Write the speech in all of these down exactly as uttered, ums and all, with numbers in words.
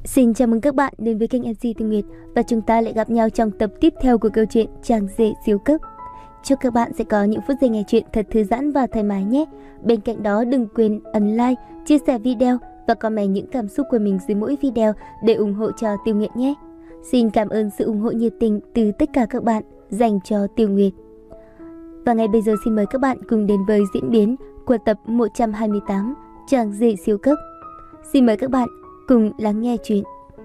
Xin chào mừng các bạn đến với kênh em xê Tinh Nguyệt và chúng ta lại gặp nhau trong tập tiếp theo của câu chuyện Chàng rể siêu cấp. Chúc các bạn sẽ có những phút giây nghe chuyện thật thư giãn và thoải mái nhé. Bên cạnh đó đừng quên ấn like, chia sẻ video và comment những cảm xúc của mình dưới mỗi video để ủng hộ cho Tiêu Nguyệt nhé. Xin cảm ơn sự ủng hộ nhiệt tình từ tất cả các bạn dành cho Tiêu Nguyệt. Và ngay bây giờ xin mời các bạn cùng đến với diễn biến của tập một trăm hai mươi tám Chàng rể siêu cấp. Xin mời các bạn cùng lắng nghe chuyện.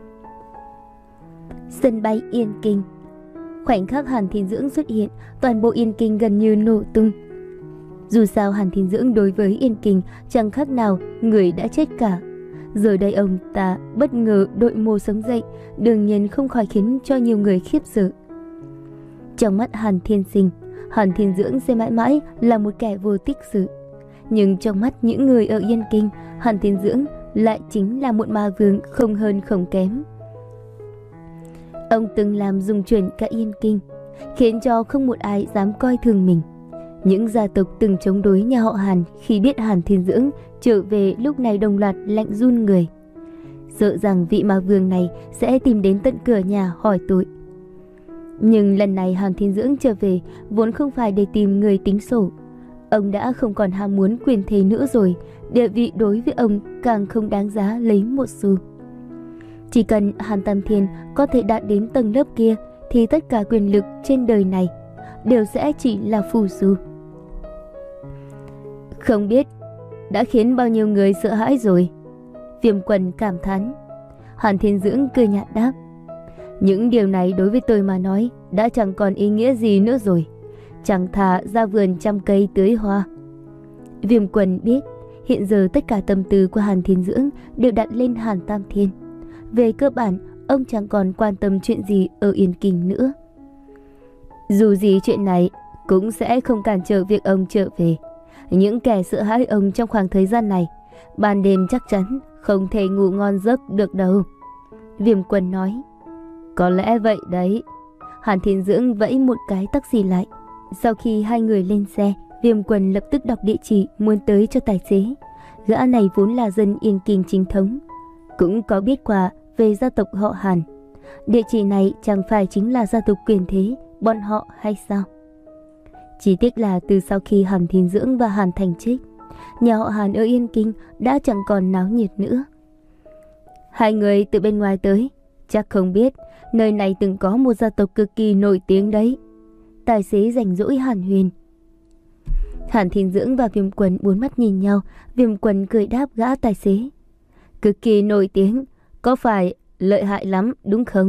Sân bay Yên Kinh. Khoảnh khắc Hàn Thiên Dưỡng xuất hiện, toàn bộ Yên Kinh gần như nổ tung. Dù sao Hàn Thiên Dưỡng đối với Yên Kinh chẳng khác nào người đã chết cả. Giờ đây ông ta bất ngờ đội mồ sống dậy, đương nhiên không khỏi khiến cho nhiều người khiếp sợ. Trong mắt Hàn Thiên Sinh, Hàn Thiên Dưỡng sẽ mãi mãi là một kẻ vô tích sự. Nhưng trong mắt những người ở Yên Kinh, Hàn Thiên Dưỡng lại chính là một ma vương không hơn không kém. Ông từng làm rung chuyển cả Yên Kinh, khiến cho không một ai dám coi thường mình. Những gia tộc từng chống đối nhà họ Hàn khi biết Hàn Thiên Dưỡng trở về lúc này đồng loạt lạnh run người, sợ rằng vị ma vương này sẽ tìm đến tận cửa nhà hỏi tội. Nhưng lần này Hàn Thiên Dưỡng trở về vốn không phải để tìm người tính sổ. Ông đã không còn ham muốn quyền thế nữa rồi, địa vị đối với ông càng không đáng giá lấy một xu. Chỉ cần Hàn Tam Thiên có thể đạt đến tầng lớp kia thì tất cả quyền lực trên đời này đều sẽ chỉ là phù du. Không biết đã khiến bao nhiêu người sợ hãi rồi, Viêm Quần cảm thán. Hàn Thiên Dưỡng cười nhạt đáp: những điều này đối với tôi mà nói đã chẳng còn ý nghĩa gì nữa rồi, chẳng thà ra vườn trăm cây tưới hoa. Viêm Quần biết hiện giờ tất cả tâm tư của Hàn Thiên Dưỡng đều đặt lên Hàn Tam Thiên. Về cơ bản, ông chẳng còn quan tâm chuyện gì ở Yên Kinh nữa. Dù gì chuyện này cũng sẽ không cản trở việc ông trở về. Những kẻ sợ hãi ông trong khoảng thời gian này, ban đêm chắc chắn không thể ngủ ngon giấc được đâu. Viêm Quần nói. Có lẽ vậy đấy. Hàn Thiên Dưỡng vẫy một cái taxi lại. Sau khi hai người lên xe, Viêm Quần lập tức đọc địa chỉ muốn tới cho tài xế. Gã này vốn là dân Yên Kinh chính thống, cũng có biết qua về gia tộc họ Hàn. Địa chỉ này chẳng phải chính là gia tộc quyền thế bọn họ hay sao? Chỉ tiếc là từ sau khi Hàn Thiên Dưỡng và Hàn Thành chết, nhà họ Hàn ở Yên Kinh đã chẳng còn náo nhiệt nữa. Hai người từ bên ngoài tới, chắc không biết nơi này từng có một gia tộc cực kỳ nổi tiếng đấy. Tài xế rảnh rỗi hàn huyên. Hàn Thiên Dưỡng và Viêm Quần bốn mắt nhìn nhau. Viêm Quần cười đáp gã tài xế: cực kỳ nổi tiếng, có phải lợi hại lắm đúng không?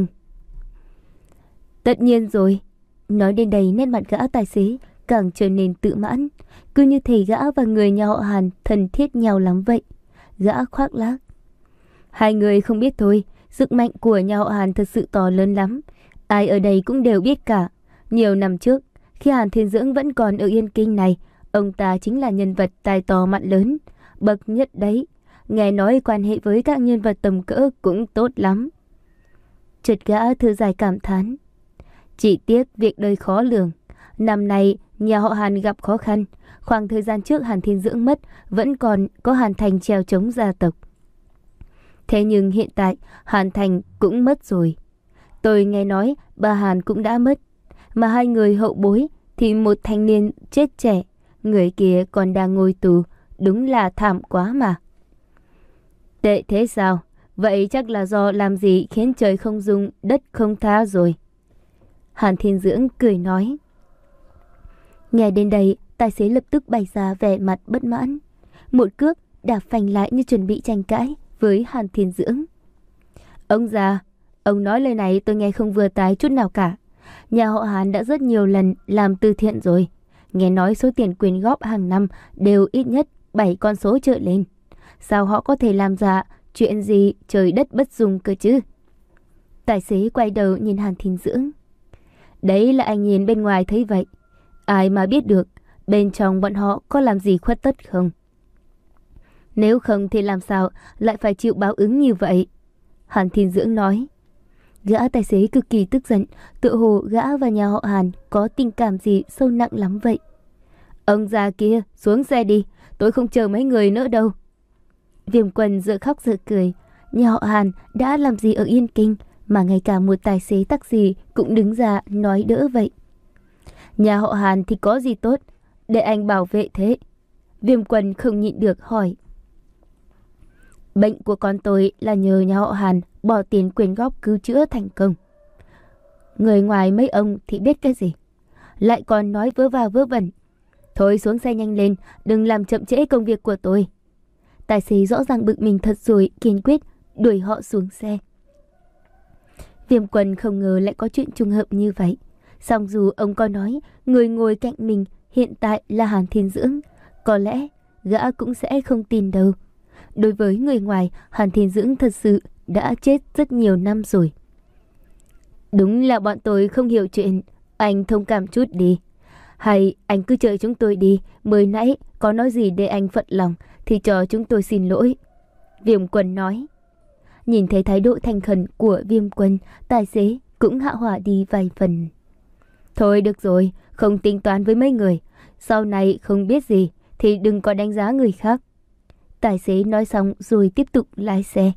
Tất nhiên rồi. Nói đến đây nét mặt gã tài xế càng trở nên tự mãn, cứ như thể gã và người nhà họ Hàn thân thiết nhau lắm vậy. Gã khoác lác: hai người không biết thôi, sức mạnh của nhà họ Hàn thật sự to lớn lắm, ai ở đây cũng đều biết cả. Nhiều năm trước, khi Hàn Thiên Dưỡng vẫn còn ở Yên Kinh này, ông ta chính là nhân vật tài to mặt lớn, bậc nhất đấy. Nghe nói quan hệ với các nhân vật tầm cỡ cũng tốt lắm. Chợt gã thở dài cảm thán: chỉ tiếc việc đời khó lường. Năm nay nhà họ Hàn gặp khó khăn. Khoảng thời gian trước Hàn Thiên Dưỡng mất, vẫn còn có Hàn Thành treo chống gia tộc. Thế nhưng hiện tại Hàn Thành cũng mất rồi. Tôi nghe nói bà Hàn cũng đã mất. Mà hai người hậu bối thì một thanh niên chết trẻ, người kia còn đang ngồi tù. Đúng là thảm quá mà. Tệ thế sao? Vậy chắc là do làm gì khiến trời không dung, đất không tha rồi. Hàn Thiên Dưỡng cười nói. Nghe đến đây, tài xế lập tức bày ra vẻ mặt bất mãn. Một cước đạp phanh lại như chuẩn bị tranh cãi với Hàn Thiên Dưỡng. Ông già, ông nói lời này tôi nghe không vừa tai chút nào cả. Nhà họ Hàn đã rất nhiều lần làm từ thiện rồi. Nghe nói số tiền quyên góp hàng năm đều ít nhất bảy con số trở lên. Sao họ có thể làm giả chuyện gì trời đất bất dung cơ chứ? Tài xế quay đầu nhìn Hàn Thiên Dưỡng. Đấy là anh nhìn bên ngoài thấy vậy. Ai mà biết được bên trong bọn họ có làm gì khuất tất không? Nếu không thì làm sao lại phải chịu báo ứng như vậy? Hàn Thiên Dưỡng nói. Gã tài xế cực kỳ tức giận, tựa hồ gã và nhà họ Hàn có tình cảm gì sâu nặng lắm vậy. Ông già kia, xuống xe đi, tôi không chờ mấy người nữa đâu. Viêm Quần dựa khóc dựa cười, nhà họ Hàn đã làm gì ở Yên Kinh mà ngay cả một tài xế taxi cũng đứng ra nói đỡ vậy? Nhà họ Hàn thì có gì tốt để anh bảo vệ thế? Viêm Quân không nhịn được hỏi. Bệnh của con tôi là nhờ nhà họ Hàn bỏ tiền quyên góp cứu chữa thành công. Người ngoài mấy ông thì biết cái gì, lại còn nói vớ va vớ vẩn. Thôi xuống xe nhanh lên, đừng làm chậm trễ công việc của tôi. Tài xế rõ ràng bực mình thật rồi, kiên quyết đuổi họ xuống xe. Viêm Quân không ngờ lại có chuyện trùng hợp như vậy. Song dù ông có nói người ngồi cạnh mình hiện tại là Hàn Thiên Dưỡng, có lẽ gã cũng sẽ không tin đâu. Đối với người ngoài, Hàn Thiên Dưỡng thật sự đã chết rất nhiều năm rồi. Đúng là bọn tôi không hiểu chuyện, anh thông cảm chút đi. Hay anh cứ chờ chúng tôi đi, mới nãy có nói gì để anh phật lòng thì cho chúng tôi xin lỗi. Viêm Quân nói. Nhìn thấy thái độ thành khẩn của Viêm Quân, tài xế cũng hạ hỏa đi vài phần. Thôi được rồi, không tính toán với mấy người. Sau này không biết gì thì đừng có đánh giá người khác. Tài xế nói xong rồi tiếp tục lái xe.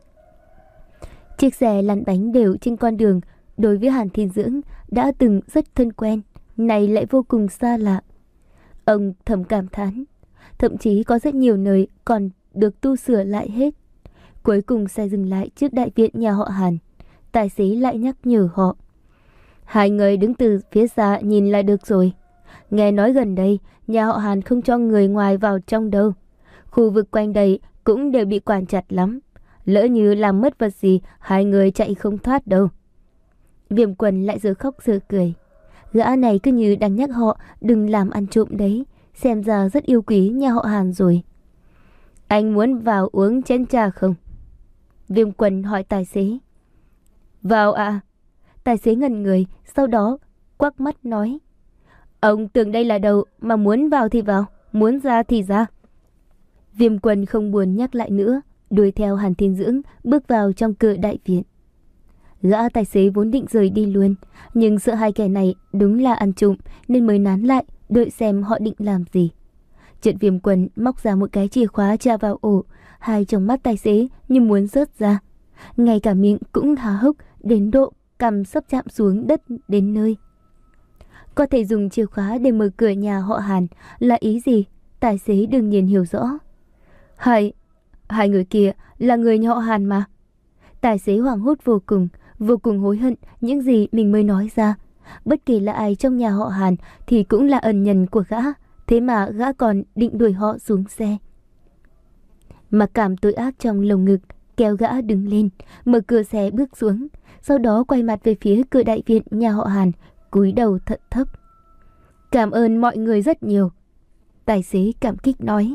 Chiếc xe lăn bánh đều trên con đường đối với Hàn Thiên Dưỡng đã từng rất thân quen, này lại vô cùng xa lạ. Ông thầm cảm thán, thậm chí có rất nhiều nơi còn được tu sửa lại hết. Cuối cùng xe dừng lại trước đại viện nhà họ Hàn. Tài xế lại nhắc nhở họ. Hai người đứng từ phía xa nhìn lại được rồi. Nghe nói gần đây nhà họ Hàn không cho người ngoài vào trong đâu. Khu vực quanh đây cũng đều bị quản chặt lắm. Lỡ như làm mất vật gì, hai người chạy không thoát đâu. Viêm Quân lại giờ khóc giờ cười. Gã này cứ như đang nhắc họ đừng làm ăn trộm đấy. Xem ra rất yêu quý nhà họ Hàn rồi. Anh muốn vào uống chén trà không? Viêm Quân hỏi tài xế. Vào ạ. À? Tài xế ngẩn người, sau đó quắc mắt nói. Ông tưởng đây là đâu mà muốn vào thì vào, muốn ra thì ra. Viêm Quân không buồn nhắc lại nữa, đuổi theo Hàn Thiên Dưỡng bước vào trong cửa đại viện. Gã tài xế vốn định rời đi luôn, nhưng sợ hai kẻ này đúng là ăn trộm nên mới nán lại đợi xem họ định làm gì. Chợt Viêm Quân móc ra một cái chìa khóa tra vào ổ, hai trong mắt tài xế như muốn rớt ra. Ngay cả miệng cũng há hốc đến độ cằm sắp chạm xuống đất đến nơi. Có thể dùng chìa khóa để mở cửa nhà họ Hàn là ý gì? Tài xế đương nhiên hiểu rõ. Hai, hai người kia là người nhà họ Hàn mà. Tài xế hoảng hốt vô cùng, vô cùng hối hận những gì mình mới nói ra. Bất kỳ là ai trong nhà họ Hàn thì cũng là ân nhân của gã, thế mà gã còn định đuổi họ xuống xe. Mặc cảm tội ác trong lồng ngực kéo gã đứng lên, mở cửa xe bước xuống, sau đó quay mặt về phía cửa đại viện nhà họ Hàn, cúi đầu thật thấp. Cảm ơn mọi người rất nhiều. Tài xế cảm kích nói.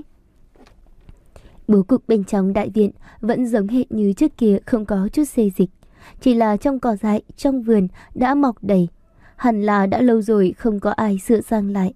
Bố cục bên trong đại viện vẫn giống hệt như trước kia, không có chút xê dịch. Chỉ là trong cỏ dại, trong vườn đã mọc đầy. Hẳn là đã lâu rồi không có ai sửa sang lại.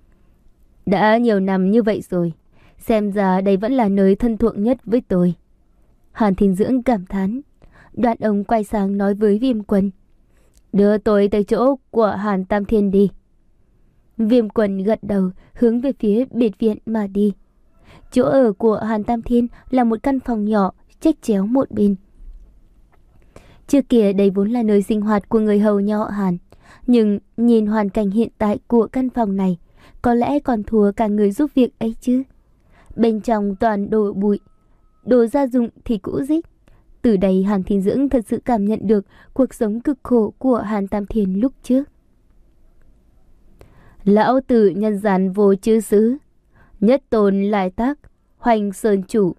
Đã nhiều năm như vậy rồi, xem ra đây vẫn là nơi thân thuộc nhất với tôi. Hàn Thiên Dưỡng cảm thán. Đoạn ông quay sang nói với Viêm Quân. Đưa tôi tới chỗ của Hàn Tam Thiên đi. Viêm Quân gật đầu hướng về phía biệt viện mà đi. Chỗ ở của Hàn Tam Thiên là một căn phòng nhỏ chếch chéo một bên. Trước kia đây vốn là nơi sinh hoạt của người hầu nhà họ Hàn. Nhưng nhìn hoàn cảnh hiện tại của căn phòng này, có lẽ còn thua cả người giúp việc ấy chứ. Bên trong toàn đồ bụi, đồ gia dụng thì cũ rích. Từ đây Hàn Thiên Dưỡng thật sự cảm nhận được cuộc sống cực khổ của Hàn Tam Thiên lúc trước. Lão tử nhân gian vô chư xứ, nhất tôn lại tác, hoành sơn chủ.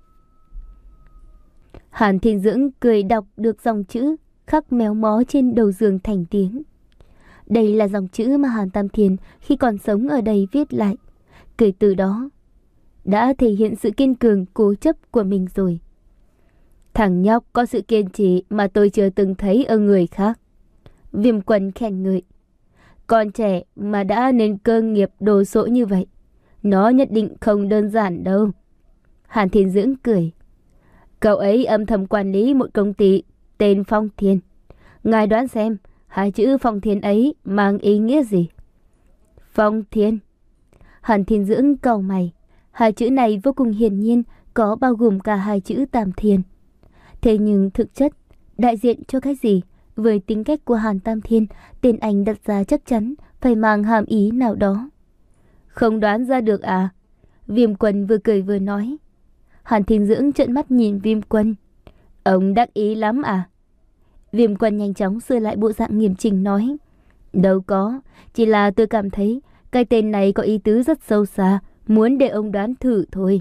Hàn Thiên Dưỡng cười đọc được dòng chữ khắc méo mó trên đầu giường thành tiếng. Đây là dòng chữ mà Hàn Tam Thiên khi còn sống ở đây viết lại. Kể từ đó đã thể hiện sự kiên cường cố chấp của mình rồi. Thằng nhóc có sự kiên trì mà tôi chưa từng thấy ở người khác. Viêm Quân khen ngợi. Con trẻ mà đã nên cơ nghiệp đồ sộ như vậy, nó nhất định không đơn giản đâu. Hàn Thiên Dưỡng cười. Cậu ấy âm thầm quản lý một công ty tên Phong Thiên. Ngài đoán xem hai chữ Phong Thiên ấy mang ý nghĩa gì? Phong Thiên. Hàn Thiên Dưỡng cau mày. Hai chữ này vô cùng hiển nhiên có bao gồm cả hai chữ Tam Thiên. Thế nhưng thực chất, đại diện cho cái gì? Với tính cách của Hàn Tam Thiên, tên anh đặt ra chắc chắn phải mang hàm ý nào đó. Không đoán ra được à? Viêm Quân vừa cười vừa nói. Hàn Thiên Dưỡng trợn mắt nhìn Viêm Quân. Ông đắc ý lắm à? Viêm Quân nhanh chóng sửa lại bộ dạng nghiêm chỉnh nói. Đâu có, chỉ là tôi cảm thấy cái tên này có ý tứ rất sâu xa, muốn để ông đoán thử thôi.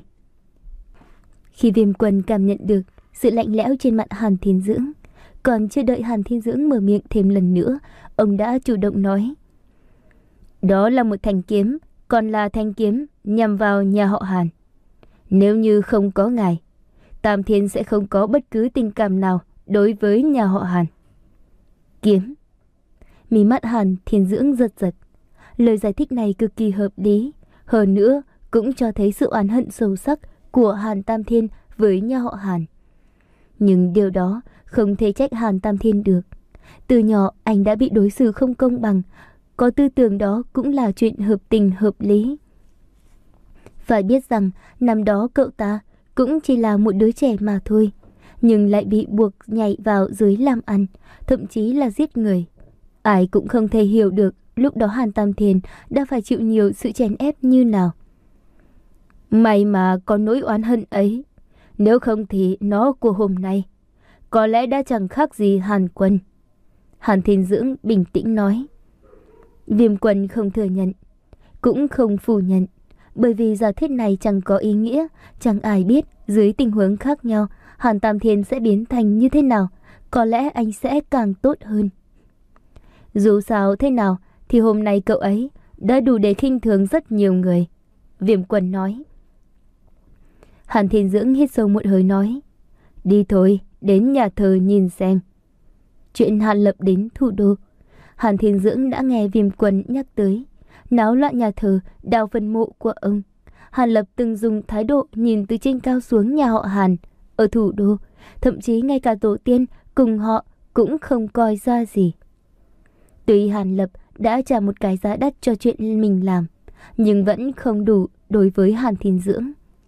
Khi Viêm Quân cảm nhận được sự lạnh lẽo trên mặt Hàn Thiên Dưỡng, còn chưa đợi Hàn Thiên Dưỡng mở miệng thêm lần nữa, ông đã chủ động nói. Đó là một thanh kiếm, còn là thanh kiếm nhằm vào nhà họ Hàn. Nếu như không có ngài, Tam Thiên sẽ không có bất cứ tình cảm nào đối với nhà họ Hàn. Kiếm. Mí mắt Hàn Thiên Dưỡng giật giật. Lời giải thích này cực kỳ hợp lý, hơn nữa cũng cho thấy sự oán hận sâu sắc của Hàn Tam Thiên với nhà họ Hàn. Nhưng điều đó không thể trách Hàn Tam Thiên được. Từ nhỏ anh đã bị đối xử không công bằng, có tư tưởng đó cũng là chuyện hợp tình hợp lý. Phải biết rằng năm đó cậu ta cũng chỉ là một đứa trẻ mà thôi, nhưng lại bị buộc nhảy vào dưới làm ăn, thậm chí là giết người. Ai cũng không thể hiểu được lúc đó Hàn Tam Thiên đã phải chịu nhiều sự chèn ép như nào. May mà có nỗi oán hận ấy, nếu không thì nó của hôm nay có lẽ đã chẳng khác gì Hàn Quân. Hàn Thiên Dưỡng bình tĩnh nói. Viêm Quân không thừa nhận, cũng không phủ nhận, bởi vì giả thuyết này chẳng có ý nghĩa, chẳng ai biết dưới tình huống khác nhau Hàn Tam Thiên sẽ biến thành như thế nào, có lẽ anh sẽ càng tốt hơn. Dù sao thế nào thì hôm nay cậu ấy đã đủ để khinh thường rất nhiều người. Viêm Quân nói. Hàn Thiên Dưỡng hít sâu một hơi nói. Đi thôi, đến nhà thờ nhìn xem. Chuyện Hàn Lập đến thủ đô, Hàn Thiên Dưỡng đã nghe Viêm Quân nhắc tới. Náo loạn nhà thờ, đào phần mộ của ông. Hàn Lập từng dùng thái độ nhìn từ trên cao xuống nhà họ Hàn ở thủ đô, thậm chí ngay cả tổ tiên cùng họ cũng không coi ra gì. Tuy Hàn Lập đã trả một cái giá đắt cho chuyện mình làm, nhưng vẫn không đủ đối với Hàn Thiên Dưỡng.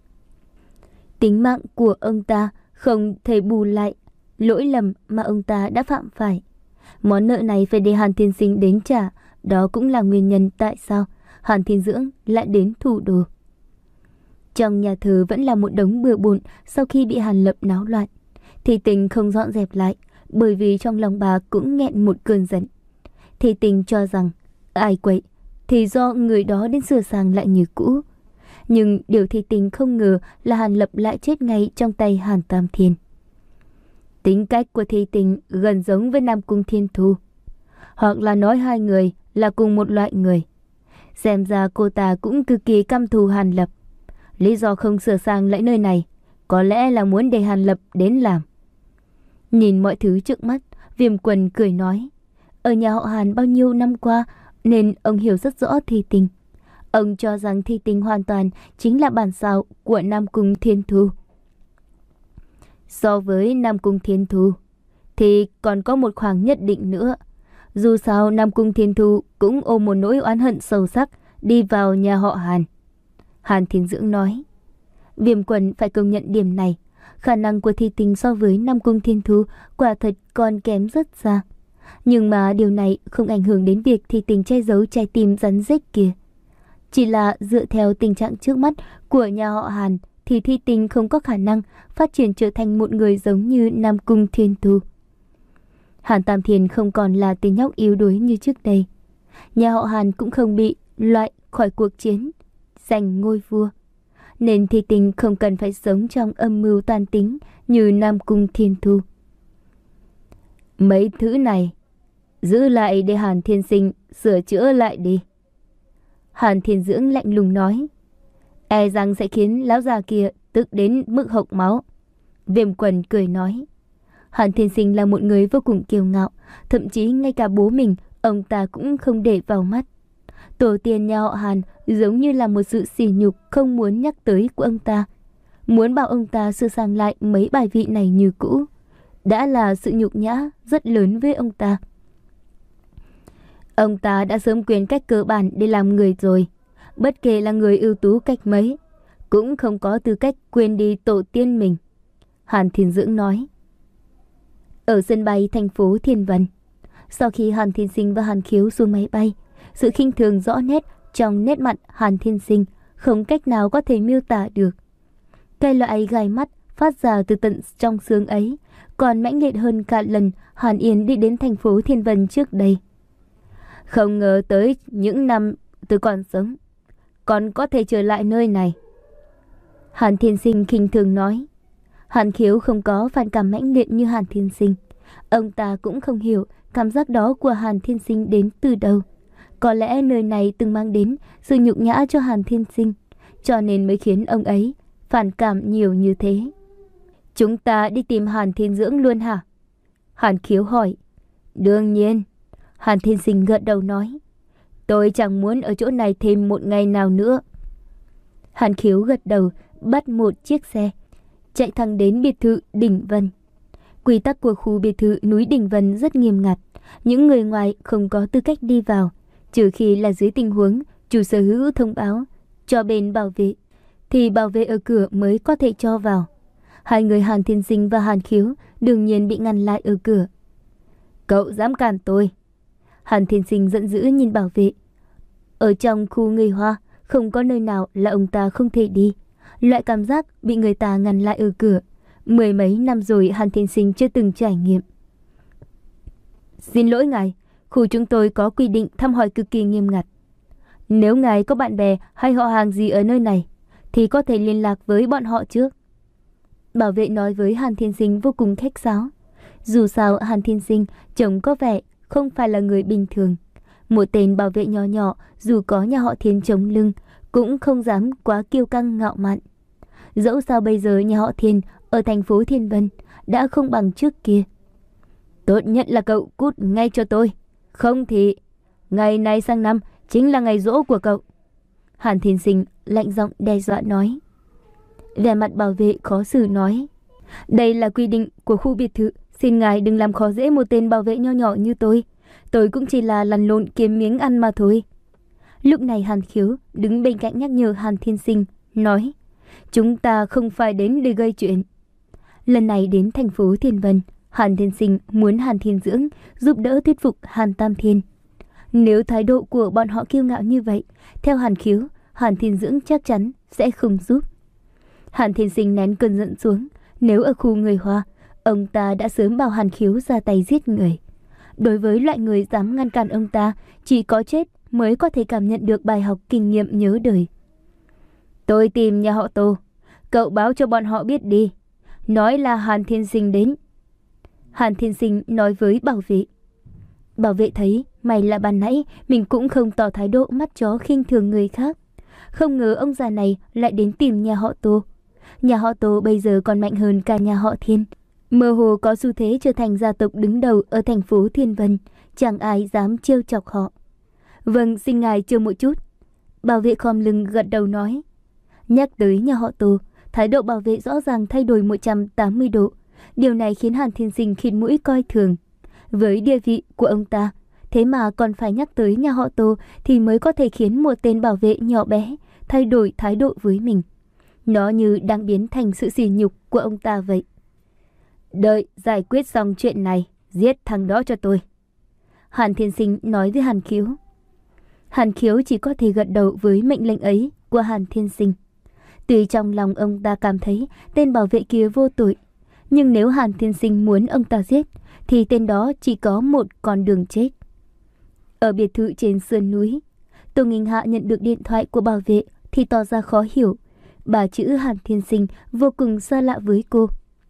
Tính mạng của ông ta không thể bù lại lỗi lầm mà ông ta đã phạm phải. Món nợ này phải để Hàn Thiên Sinh đến trả, đó cũng là nguyên nhân tại sao Hàn Thiên Dưỡng lại đến thủ đô. Trong nhà thờ vẫn là một đống bừa bộn sau khi bị Hàn Lập náo loạn. Thì Tình không dọn dẹp lại, bởi vì trong lòng bà cũng nghẹn một cơn giận. Thì Tình cho rằng ai quậy thì do người đó đến sửa sang lại như cũ. Nhưng điều Thì Tình không ngờ là Hàn Lập lại chết ngay trong tay Hàn Tam Thiên. Tính cách của Thì Tình gần giống với Nam Cung Thiên Thu, hoặc là nói hai người là cùng một loại người. Xem ra cô ta cũng cực kỳ căm thù Hàn Lập. Lý do không sửa sang lại nơi này có lẽ là muốn để Hàn Lập đến làm. Nhìn mọi thứ trước mắt, Viêm Quân cười nói. Ở nhà họ Hàn bao nhiêu năm qua nên ông hiểu rất rõ Thì Tình. Ông cho rằng Thì Tình hoàn toàn chính là bản sao của Nam Cung Thiên Thu. So với Nam Cung Thiên Thu thì còn có một khoảng nhất định nữa. Dù sao Nam Cung Thiên Thu cũng ôm một nỗi oán hận sâu sắc đi vào nhà họ Hàn. Hàn Thiên Dưỡng nói. Viêm Quân phải công nhận điểm này. Khả năng của Thì Tình so với Nam Cung Thiên Thu quả thật còn kém rất xa. Nhưng mà điều này không ảnh hưởng đến việc Thì Tình che giấu trái tim rắn rết kia. Chỉ là dựa theo tình trạng trước mắt của nhà họ Hàn thì Thì Tình không có khả năng phát triển trở thành một người giống như Nam Cung Thiên Thu. Hàn Tam Thiên không còn là tên nhóc yếu đuối như trước đây. Nhà họ Hàn cũng không bị loại khỏi cuộc chiến giành ngôi vua, nên Thì Tình không cần phải sống trong âm mưu toan tính như Nam Cung Thiên Thu. Mấy thứ này giữ lại để Hàn Thiên Sinh sửa chữa lại đi. Hàn Thiên Dưỡng lạnh lùng nói. E rằng sẽ khiến lão già kia tức đến mức hộc máu. Viêm Quân cười nói. Hàn Thiên Sinh là một người vô cùng kiêu ngạo, thậm chí ngay cả bố mình ông ta cũng không để vào mắt. Tổ tiên nhà họ Hàn giống như là một sự sỉ nhục không muốn nhắc tới của ông ta. Muốn bảo ông ta sửa sang lại mấy bài vị này như cũ đã là sự nhục nhã rất lớn với ông ta. Ông ta đã sớm quên cách cơ bản để làm người rồi. Bất kể là người ưu tú cách mấy cũng không có tư cách quên đi tổ tiên mình. Hàn Thiên Dưỡng nói. Ở sân bay thành phố Thiên Vân, sau khi Hàn Thiên Sinh và Hàn Khiếu xuống máy bay, sự khinh thường rõ nét trong nét mặt Hàn Thiên Sinh không cách nào có thể miêu tả được. Cái loại gai mắt phát ra từ tận trong xương ấy còn mãnh liệt hơn cả lần Hàn Yên đi đến thành phố Thiên Vân trước đây. Không ngờ tới những năm tôi còn sống, còn có thể trở lại nơi này. Hàn Thiên Sinh khinh thường nói. Hàn Khiếu không có phản cảm mãnh liệt như Hàn Thiên Sinh. Ông ta cũng không hiểu cảm giác đó của Hàn Thiên Sinh đến từ đâu. Có lẽ nơi này từng mang đến sự nhục nhã cho Hàn Thiên Sinh, cho nên mới khiến ông ấy phản cảm nhiều như thế. Chúng ta đi tìm Hàn Thiên Dưỡng luôn hả? Hàn Khiếu hỏi. Đương nhiên. Hàn Thiên Sinh gật đầu nói. Tôi chẳng muốn ở chỗ này thêm một ngày nào nữa. Hàn Khiếu gật đầu, bắt một chiếc xe, chạy thẳng đến biệt thự Đỉnh Vân. Quy tắc của khu biệt thự núi Đỉnh Vân rất nghiêm ngặt. Những người ngoài không có tư cách đi vào, trừ khi là dưới tình huống chủ sở hữu thông báo cho bên bảo vệ, thì bảo vệ ở cửa mới có thể cho vào. Hai người Hàn Thiên Sinh và Hàn Khiếu đương nhiên bị ngăn lại ở cửa. Cậu dám cản tôi? Hàn Thiên Sinh giận dữ nhìn bảo vệ. Ở trong khu người Hoa, không có nơi nào là ông ta không thể đi. Loại cảm giác bị người ta ngăn lại ở cửa, mười mấy năm rồi Hàn Thiên Sinh chưa từng trải nghiệm. Xin lỗi ngài, khu chúng tôi có quy định thăm hỏi cực kỳ nghiêm ngặt. Nếu ngài có bạn bè hay họ hàng gì ở nơi này, thì có thể liên lạc với bọn họ trước. Bảo vệ nói với Hàn Thiên Sinh vô cùng khách sáo. Dù sao Hàn Thiên Sinh trông có vẻ không phải là người bình thường. Một tên bảo vệ nhỏ nhỏ, dù có nhà họ Thiên chống lưng, cũng không dám quá kiêu căng ngạo mạn. Dẫu sao bây giờ nhà họ Thiên ở thành phố Thiên Vân đã không bằng trước kia. Tốt nhất là cậu cút ngay cho tôi, không thì ngày này sang năm chính là ngày giỗ của cậu. Hàn Thiên Sinh lạnh giọng đe dọa nói. Vẻ mặt bảo vệ khó xử nói. Đây là quy định của khu biệt thự, xin ngài đừng làm khó dễ một tên bảo vệ nho nhỏ như tôi. Tôi cũng chỉ là lăn lộn kiếm miếng ăn mà thôi. Lúc này Hàn Khiếu đứng bên cạnh nhắc nhở Hàn Thiên Sinh, nói. Chúng ta không phải đến để gây chuyện. Lần này đến thành phố Thiên Vân, Hàn Thiên Sinh muốn Hàn Thiên Dưỡng giúp đỡ thuyết phục Hàn Tam Thiên. Nếu thái độ của bọn họ kiêu ngạo như vậy, theo Hàn Khiếu, Hàn Thiên Dưỡng chắc chắn sẽ không giúp. Hàn Thiên Sinh nén cơn giận xuống. Nếu ở khu người Hoa, ông ta đã sớm bảo Hàn Khiếu ra tay giết người. Đối với loại người dám ngăn cản ông ta, chỉ có chết mới có thể cảm nhận được bài học kinh nghiệm nhớ đời. Tôi tìm nhà họ Tô, cậu báo cho bọn họ biết đi. Nói là Hàn Thiên Sinh đến. Hàn Thiên Sinh nói với bảo vệ. Bảo vệ thấy mày là ban nãy mình cũng không tỏ thái độ mắt chó khinh thường người khác. Không ngờ ông già này lại đến tìm nhà họ Tô. Nhà họ Tô bây giờ còn mạnh hơn cả nhà họ Thiên. Mơ hồ có xu thế trở thành gia tộc đứng đầu ở thành phố Thiên Vân. Chẳng ai dám trêu chọc họ. Vâng, xin ngài chờ một chút. Bảo vệ khom lưng gật đầu nói. Nhắc tới nhà họ Tô, thái độ bảo vệ rõ ràng thay đổi một trăm tám mươi độ. Điều này khiến Hàn Thiên Sinh khịt mũi coi thường. Với địa vị của ông ta, thế mà còn phải nhắc tới nhà họ Tô thì mới có thể khiến một tên bảo vệ nhỏ bé thay đổi thái độ với mình. Nó như đang biến thành sự sỉ nhục của ông ta vậy. Đợi giải quyết xong chuyện này, giết thằng đó cho tôi. Hàn Thiên Sinh nói với Hàn Khiếu. Hàn Khiếu chỉ có thể gật đầu với mệnh lệnh ấy của Hàn Thiên Sinh. Tuy trong lòng ông ta cảm thấy tên bảo vệ kia vô tội, nhưng nếu Hàn Thiên Sinh muốn ông ta giết, thì tên đó chỉ có một con đường chết. Ở biệt thự trên sườn núi, Tô Nghinh Hạ nhận được điện thoại của bảo vệ thì tỏ ra khó hiểu. Bà chữ Hàn Thiên Sinh vô cùng xa lạ với cô.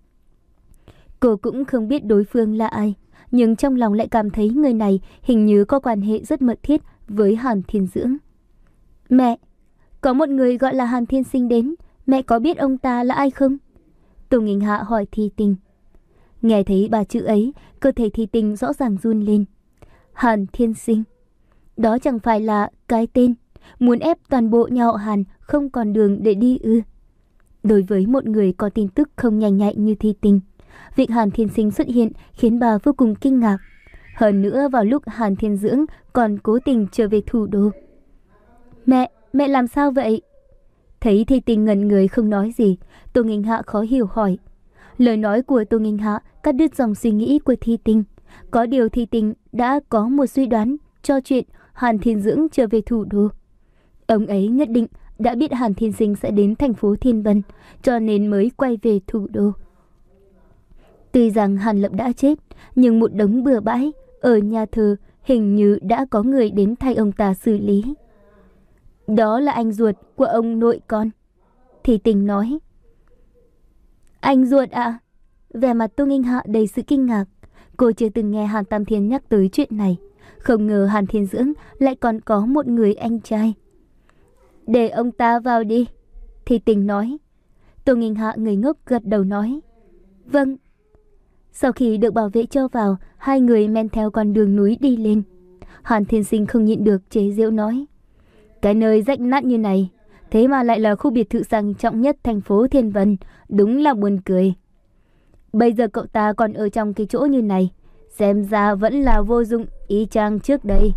Cô cũng không biết đối phương là ai, nhưng trong lòng lại cảm thấy người này hình như có quan hệ rất mật thiết với Hàn Thiên Dưỡng. Mẹ, có một người gọi là Hàn Thiên Sinh đến, mẹ có biết ông ta là ai không? Tô Nghinh Hạ hỏi Thi Tình. Nghe thấy bà chữ ấy, cơ thể Thi Tình rõ ràng run lên. Hàn Thiên Sinh, đó chẳng phải là cái tên muốn ép toàn bộ nhà họ Hàn không còn đường để đi ư? Đối với một người có tin tức không nhanh nhạy như Thi Tình, việc Hàn Thiên Sinh xuất hiện khiến bà vô cùng kinh ngạc. Hơn nữa vào lúc Hàn Thiên Dưỡng còn cố tình trở về thủ đô. Mẹ, mẹ làm sao vậy? Thấy Thi Tình ngẩn người không nói gì, Tô Nghinh Hạ khó hiểu hỏi. Lời nói của Tô Nghênh Hạ cắt đứt dòng suy nghĩ của Thi Tình. Có điều Thi Tình đã có một suy đoán cho chuyện Hàn Thiên Dưỡng trở về thủ đô. Ông ấy nhất định đã biết Hàn Thiên Sinh sẽ đến thành phố Thiên Vân, cho nên mới quay về thủ đô. Tuy rằng Hàn Lập đã chết, nhưng một đống bừa bãi ở nhà thờ hình như đã có người đến thay ông ta xử lý. Đó là anh ruột của ông nội con, Thi Tình nói. Anh ruột ạ? À? Vẻ mặt Tô Nghênh Hạ đầy sự kinh ngạc. Cô chưa từng nghe Hàn Tam Thiên nhắc tới chuyện này. Không ngờ Hàn Thiên Dưỡng lại còn có một người anh trai. Để ông ta vào đi, Thi Tình nói. Tô Nghênh Hạ ngây ngốc gật đầu nói. Vâng. Sau khi được bảo vệ cho vào, hai người men theo con đường núi đi lên. Hàn Thiên Sinh không nhịn được chế giễu nói. Cái nơi rách nát như này, thế mà lại là khu biệt thự sang trọng nhất thành phố Thiên Vân, đúng là buồn cười. Bây giờ cậu ta còn ở trong cái chỗ như này, xem ra vẫn là vô dụng y chang trước đây.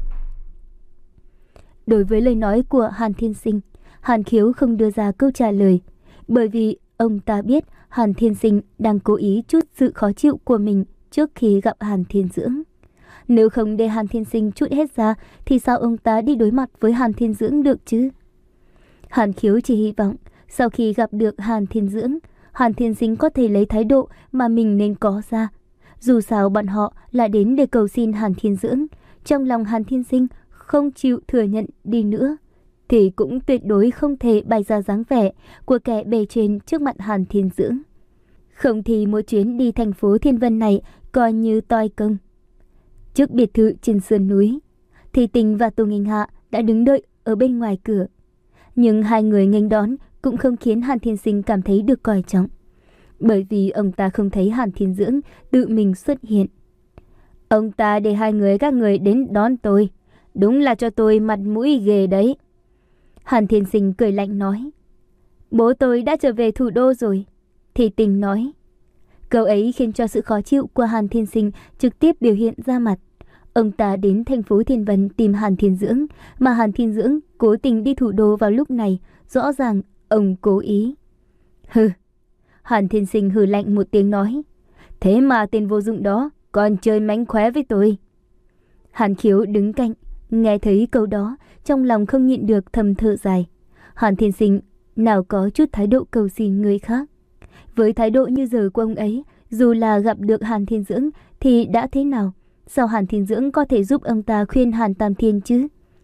Đối với lời nói của Hàn Thiên Sinh, Hàn Khiếu không đưa ra câu trả lời, bởi vì ông ta biết Hàn Thiên Sinh đang cố ý chút sự khó chịu của mình trước khi gặp Hàn Thiên Dưỡng. Nếu không để Hàn Thiên Sinh chút hết ra, thì sao ông ta đi đối mặt với Hàn Thiên Dưỡng được chứ? Hàn Khiếu chỉ hy vọng sau khi gặp được Hàn Thiên Dưỡng, Hàn Thiên Sinh có thể lấy thái độ mà mình nên có ra. Dù sao bọn họ là đến để cầu xin Hàn Thiên Dưỡng, trong lòng Hàn Thiên Sinh không chịu thừa nhận đi nữa, thì cũng tuyệt đối không thể bày ra dáng vẻ của kẻ bề trên trước mặt Hàn Thiên Dưỡng. Không thì mỗi chuyến đi thành phố Thiên Vân này coi như toi công. Trước biệt thự trên sườn núi, Thi Tình và Tô Nghênh Hạ đã đứng đợi ở bên ngoài cửa. Nhưng hai người nghênh đón cũng không khiến Hàn Thiên Sinh cảm thấy được coi trọng, bởi vì ông ta không thấy Hàn Thiên Dưỡng tự mình xuất hiện. Ông ta để hai người các người đến đón tôi, đúng là cho tôi mặt mũi ghê đấy. Hàn Thiên Sinh cười lạnh nói. Bố tôi đã trở về thủ đô rồi, Thi Tình nói. Câu ấy khiến cho sự khó chịu của Hàn Thiên Sinh trực tiếp biểu hiện ra mặt. Ông ta đến thành phố Thiên Vân tìm Hàn Thiên Dưỡng, mà Hàn Thiên Dưỡng cố tình đi thủ đô vào lúc này, rõ ràng ông cố ý. Hừ. Hàn Thiên Sinh hừ lạnh một tiếng nói. Thế mà tên vô dụng đó còn chơi mánh khóe với tôi. Hàn Khiếu đứng cạnh, nghe thấy câu đó, trong lòng không nhịn được thầm thở dài. Hàn Thiên Sinh nào có chút thái độ cầu xin người khác. Với thái độ như giờ của ông ấy, dù là gặp được Hàn Thiên Dưỡng thì đã thế nào? Sao Hàn Thiên Dưỡng có thể giúp ông ta khuyên Hàn Tam Thiên chứ?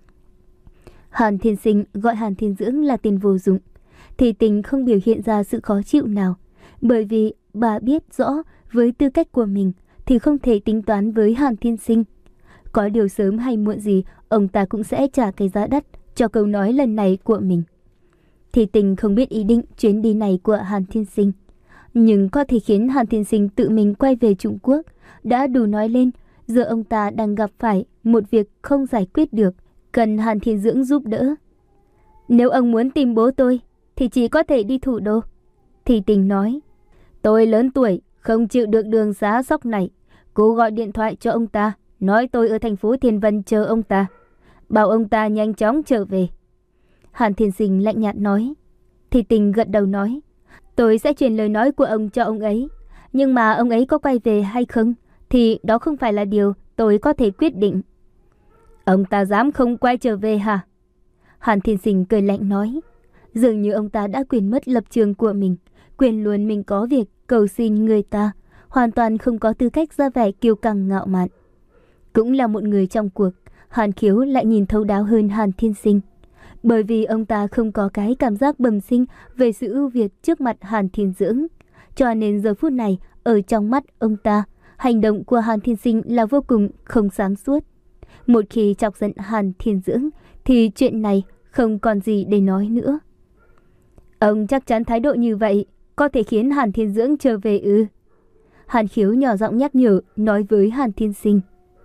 Hàn Thiên Sinh gọi Hàn Thiên Dưỡng là tên vô dụng. Thì Tình không biểu hiện ra sự khó chịu nào, bởi vì bà biết rõ với tư cách của mình thì không thể tính toán với Hàn Thiên Sinh. Có điều sớm hay muộn gì, ông ta cũng sẽ trả cái giá đắt cho câu nói lần này của mình. Thì Tình không biết ý định chuyến đi này của Hàn Thiên Sinh, nhưng có thể khiến Hàn Thiên Sinh tự mình quay về Trung Quốc đã đủ nói lên. Giờ ông ta đang gặp phải một việc không giải quyết được, cần Hàn Thiên Dưỡng giúp đỡ. Nếu ông muốn tìm bố tôi thì chỉ có thể đi thủ đô, Thì Tình nói. Tôi lớn tuổi, không chịu được đường xá sóc này. Cô gọi điện thoại cho ông ta, nói tôi ở thành phố Thiên Vân chờ ông ta, bảo ông ta nhanh chóng trở về. Hàn Thiên Sinh lạnh nhạt nói. Thì Tình gật đầu nói. Tôi sẽ truyền lời nói của ông cho ông ấy, nhưng mà ông ấy có quay về hay không thì đó không phải là điều tôi có thể quyết định. Ông ta dám không quay trở về hả? Hàn Thiên Sinh cười lạnh nói. Dường như ông ta đã quên mất lập trường của mình, quên luôn mình có việc cầu xin người ta, hoàn toàn không có tư cách ra vẻ kiêu căng ngạo mạn. Cũng là một người trong cuộc, Hàn Khiếu lại nhìn thấu đáo hơn Hàn Thiên Sinh, bởi vì ông ta không có cái cảm giác bẩm sinh về sự ưu việt trước mặt Hàn Thiên Dưỡng. Cho nên giờ phút này, ở trong mắt ông ta, hành động của Hàn Thiên Sinh là vô cùng không sáng suốt. Một khi chọc giận Hàn Thiên Dưỡng thì chuyện này không còn gì để nói nữa. Ông chắc chắn thái độ như vậy có thể khiến Hàn Thiên Dưỡng trở về ư? Hàn Khiếu nhỏ giọng nhắc nhở nói với Hàn Thiên Sinh.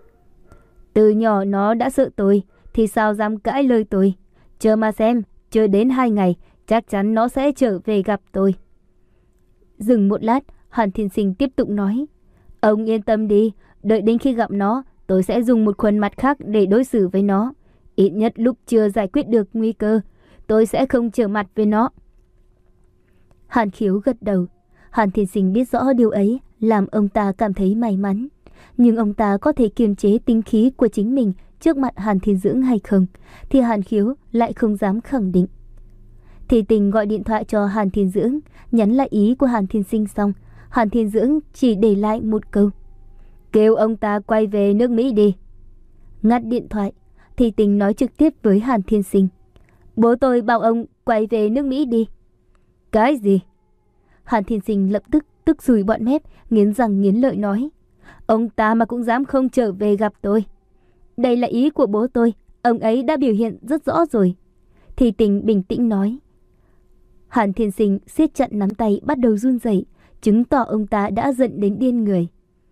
Từ nhỏ nó đã sợ tôi, thì sao dám cãi lời tôi? Chờ mà xem, chưa đến hai ngày, chắc chắn nó sẽ trở về gặp tôi. Dừng một lát, Hàn Thiên Sinh tiếp tục nói. Ông yên tâm đi, đợi đến khi gặp nó, tôi sẽ dùng một khuôn mặt khác để đối xử với nó. Ít nhất lúc chưa giải quyết được nguy cơ, tôi sẽ không trở mặt với nó. Hàn Khiếu gật đầu. Hàn Thiên Sinh biết rõ điều ấy làm ông ta cảm thấy may mắn. Nhưng ông ta có thể kiềm chế tính khí của chính mình trước mặt Hàn Thiên Dưỡng hay không, thì Hàn Khiếu lại không dám khẳng định. Thì Tình gọi điện thoại cho Hàn Thiên Dưỡng, nhắn lại ý của Hàn Thiên Sinh xong, Hàn Thiên Dưỡng chỉ để lại một câu: kêu ông ta quay về nước Mỹ đi. Ngắt điện thoại, Thì Tình nói trực tiếp với Hàn Thiên Sinh: bố tôi bảo ông quay về nước Mỹ đi. Cái gì? Hàn Thiên Sinh lập tức tức sùi bọn mép, nghiến răng nghiến lợi nói: ông ta mà cũng dám không trở về gặp tôi. Đây là ý của bố tôi, ông ấy đã biểu hiện rất rõ rồi. Thì Tình bình tĩnh nói. Hàn Thiên Sinh siết chặt nắm tay bắt đầu run rẩy, chứng tỏ ông ta đã giận đến điên người.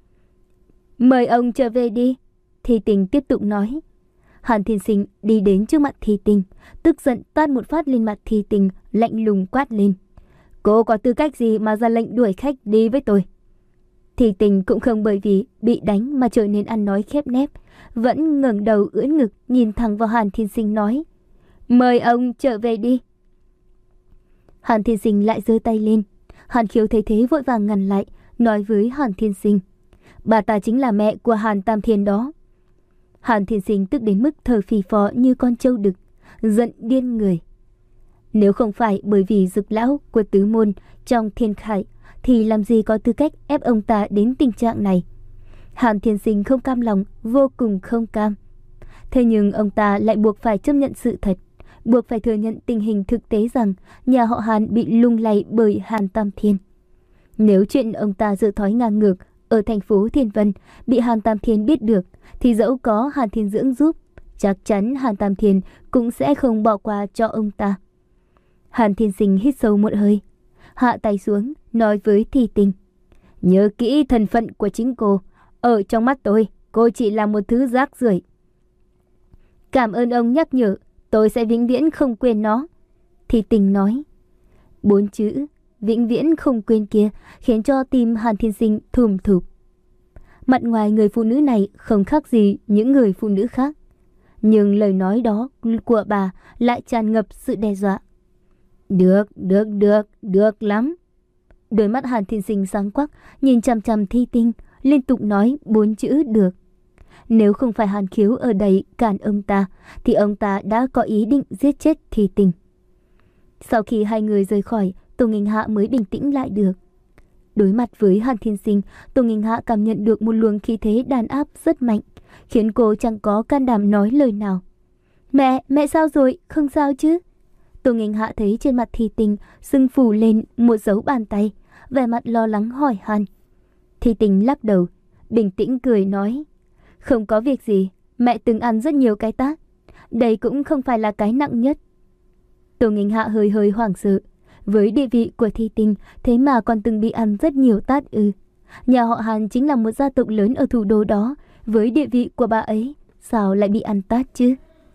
Mời ông trở về đi. Thì Tình tiếp tục nói. Hàn Thiên Sinh đi đến trước mặt Thì Tình, tức giận toát một phát lên mặt Thì Tình, lạnh lùng quát lên: cô có tư cách gì mà ra lệnh đuổi khách đi với tôi? Thì Tình cũng không bởi vì bị đánh mà trở nên ăn nói khép nép, vẫn ngẩng đầu ưỡn ngực nhìn thẳng vào Hàn Thiên Sinh nói: mời ông trở về đi. Hàn Thiên Sinh lại giơ tay lên. Hàn Khiếu thấy thế vội vàng ngăn lại, nói với Hàn Thiên Sinh: bà ta chính là mẹ của Hàn Tam Thiên đó. Hàn Thiên Sinh tức đến mức thở phì phò như con trâu đực, giận điên người. Nếu không phải bởi vì Dực lão của tứ môn trong Thiên Khải, thì làm gì có tư cách ép ông ta đến tình trạng này. Hàn Thiên Sinh không cam lòng, vô cùng không cam. Thế nhưng ông ta lại buộc phải chấp nhận sự thật, buộc phải thừa nhận tình hình thực tế rằng nhà họ Hàn bị lung lay bởi Hàn Tam Thiên. Nếu chuyện ông ta dự thói ngang ngược ở thành phố Thiên Vân bị Hàn Tam Thiên biết được, thì dẫu có Hàn Thiên Dưỡng giúp, chắc chắn Hàn Tam Thiên cũng sẽ không bỏ qua cho ông ta. Hàn Thiên Sinh hít sâu một hơi, hạ tay xuống, nói với Thì Tình: nhớ kỹ thân phận của chính cô. Ở trong mắt tôi, cô chỉ là một thứ rác rưởi. Cảm ơn ông nhắc nhở, tôi sẽ vĩnh viễn không quên nó. Thì Tình nói. Bốn chữ vĩnh viễn không quên kia khiến cho tim Hàn Thiên Sinh thùm thụp. Mặt ngoài người phụ nữ này không khác gì những người phụ nữ khác, nhưng lời nói đó của bà lại tràn ngập sự đe dọa. Được, được, được, được lắm. Đôi mắt Hàn Thiên Sinh sáng quắc, nhìn chằm chằm Thi Tinh, liên tục nói bốn chữ được. Nếu không phải Hàn Khiếu ở đây cản ông ta, thì ông ta đã có ý định giết chết Thi Tinh. Sau khi hai người rời khỏi, Tô Nghinh Hạ mới bình tĩnh lại được. Đối mặt với Hàn Thiên Sinh, Tô Nghinh Hạ cảm nhận được một luồng khí thế đàn áp rất mạnh, khiến cô chẳng có can đảm nói lời nào. Mẹ, mẹ sao rồi? Không sao chứ? Tô Nghinh Hạ thấy trên mặt Thi Tình sưng phù lên một dấu bàn tay, vẻ mặt lo lắng hỏi han. Thi Tình lắc đầu, bình tĩnh cười nói: không có việc gì, mẹ từng ăn rất nhiều cái tát, đây cũng không phải là cái nặng nhất. Tô Nghinh Hạ hơi hơi hoảng sợ, với địa vị của Thi Tình thế mà còn từng bị ăn rất nhiều tát ư? Nhà họ Hàn chính là một gia tộc lớn ở thủ đô đó, với địa vị của bà ấy sao lại bị ăn tát chứ?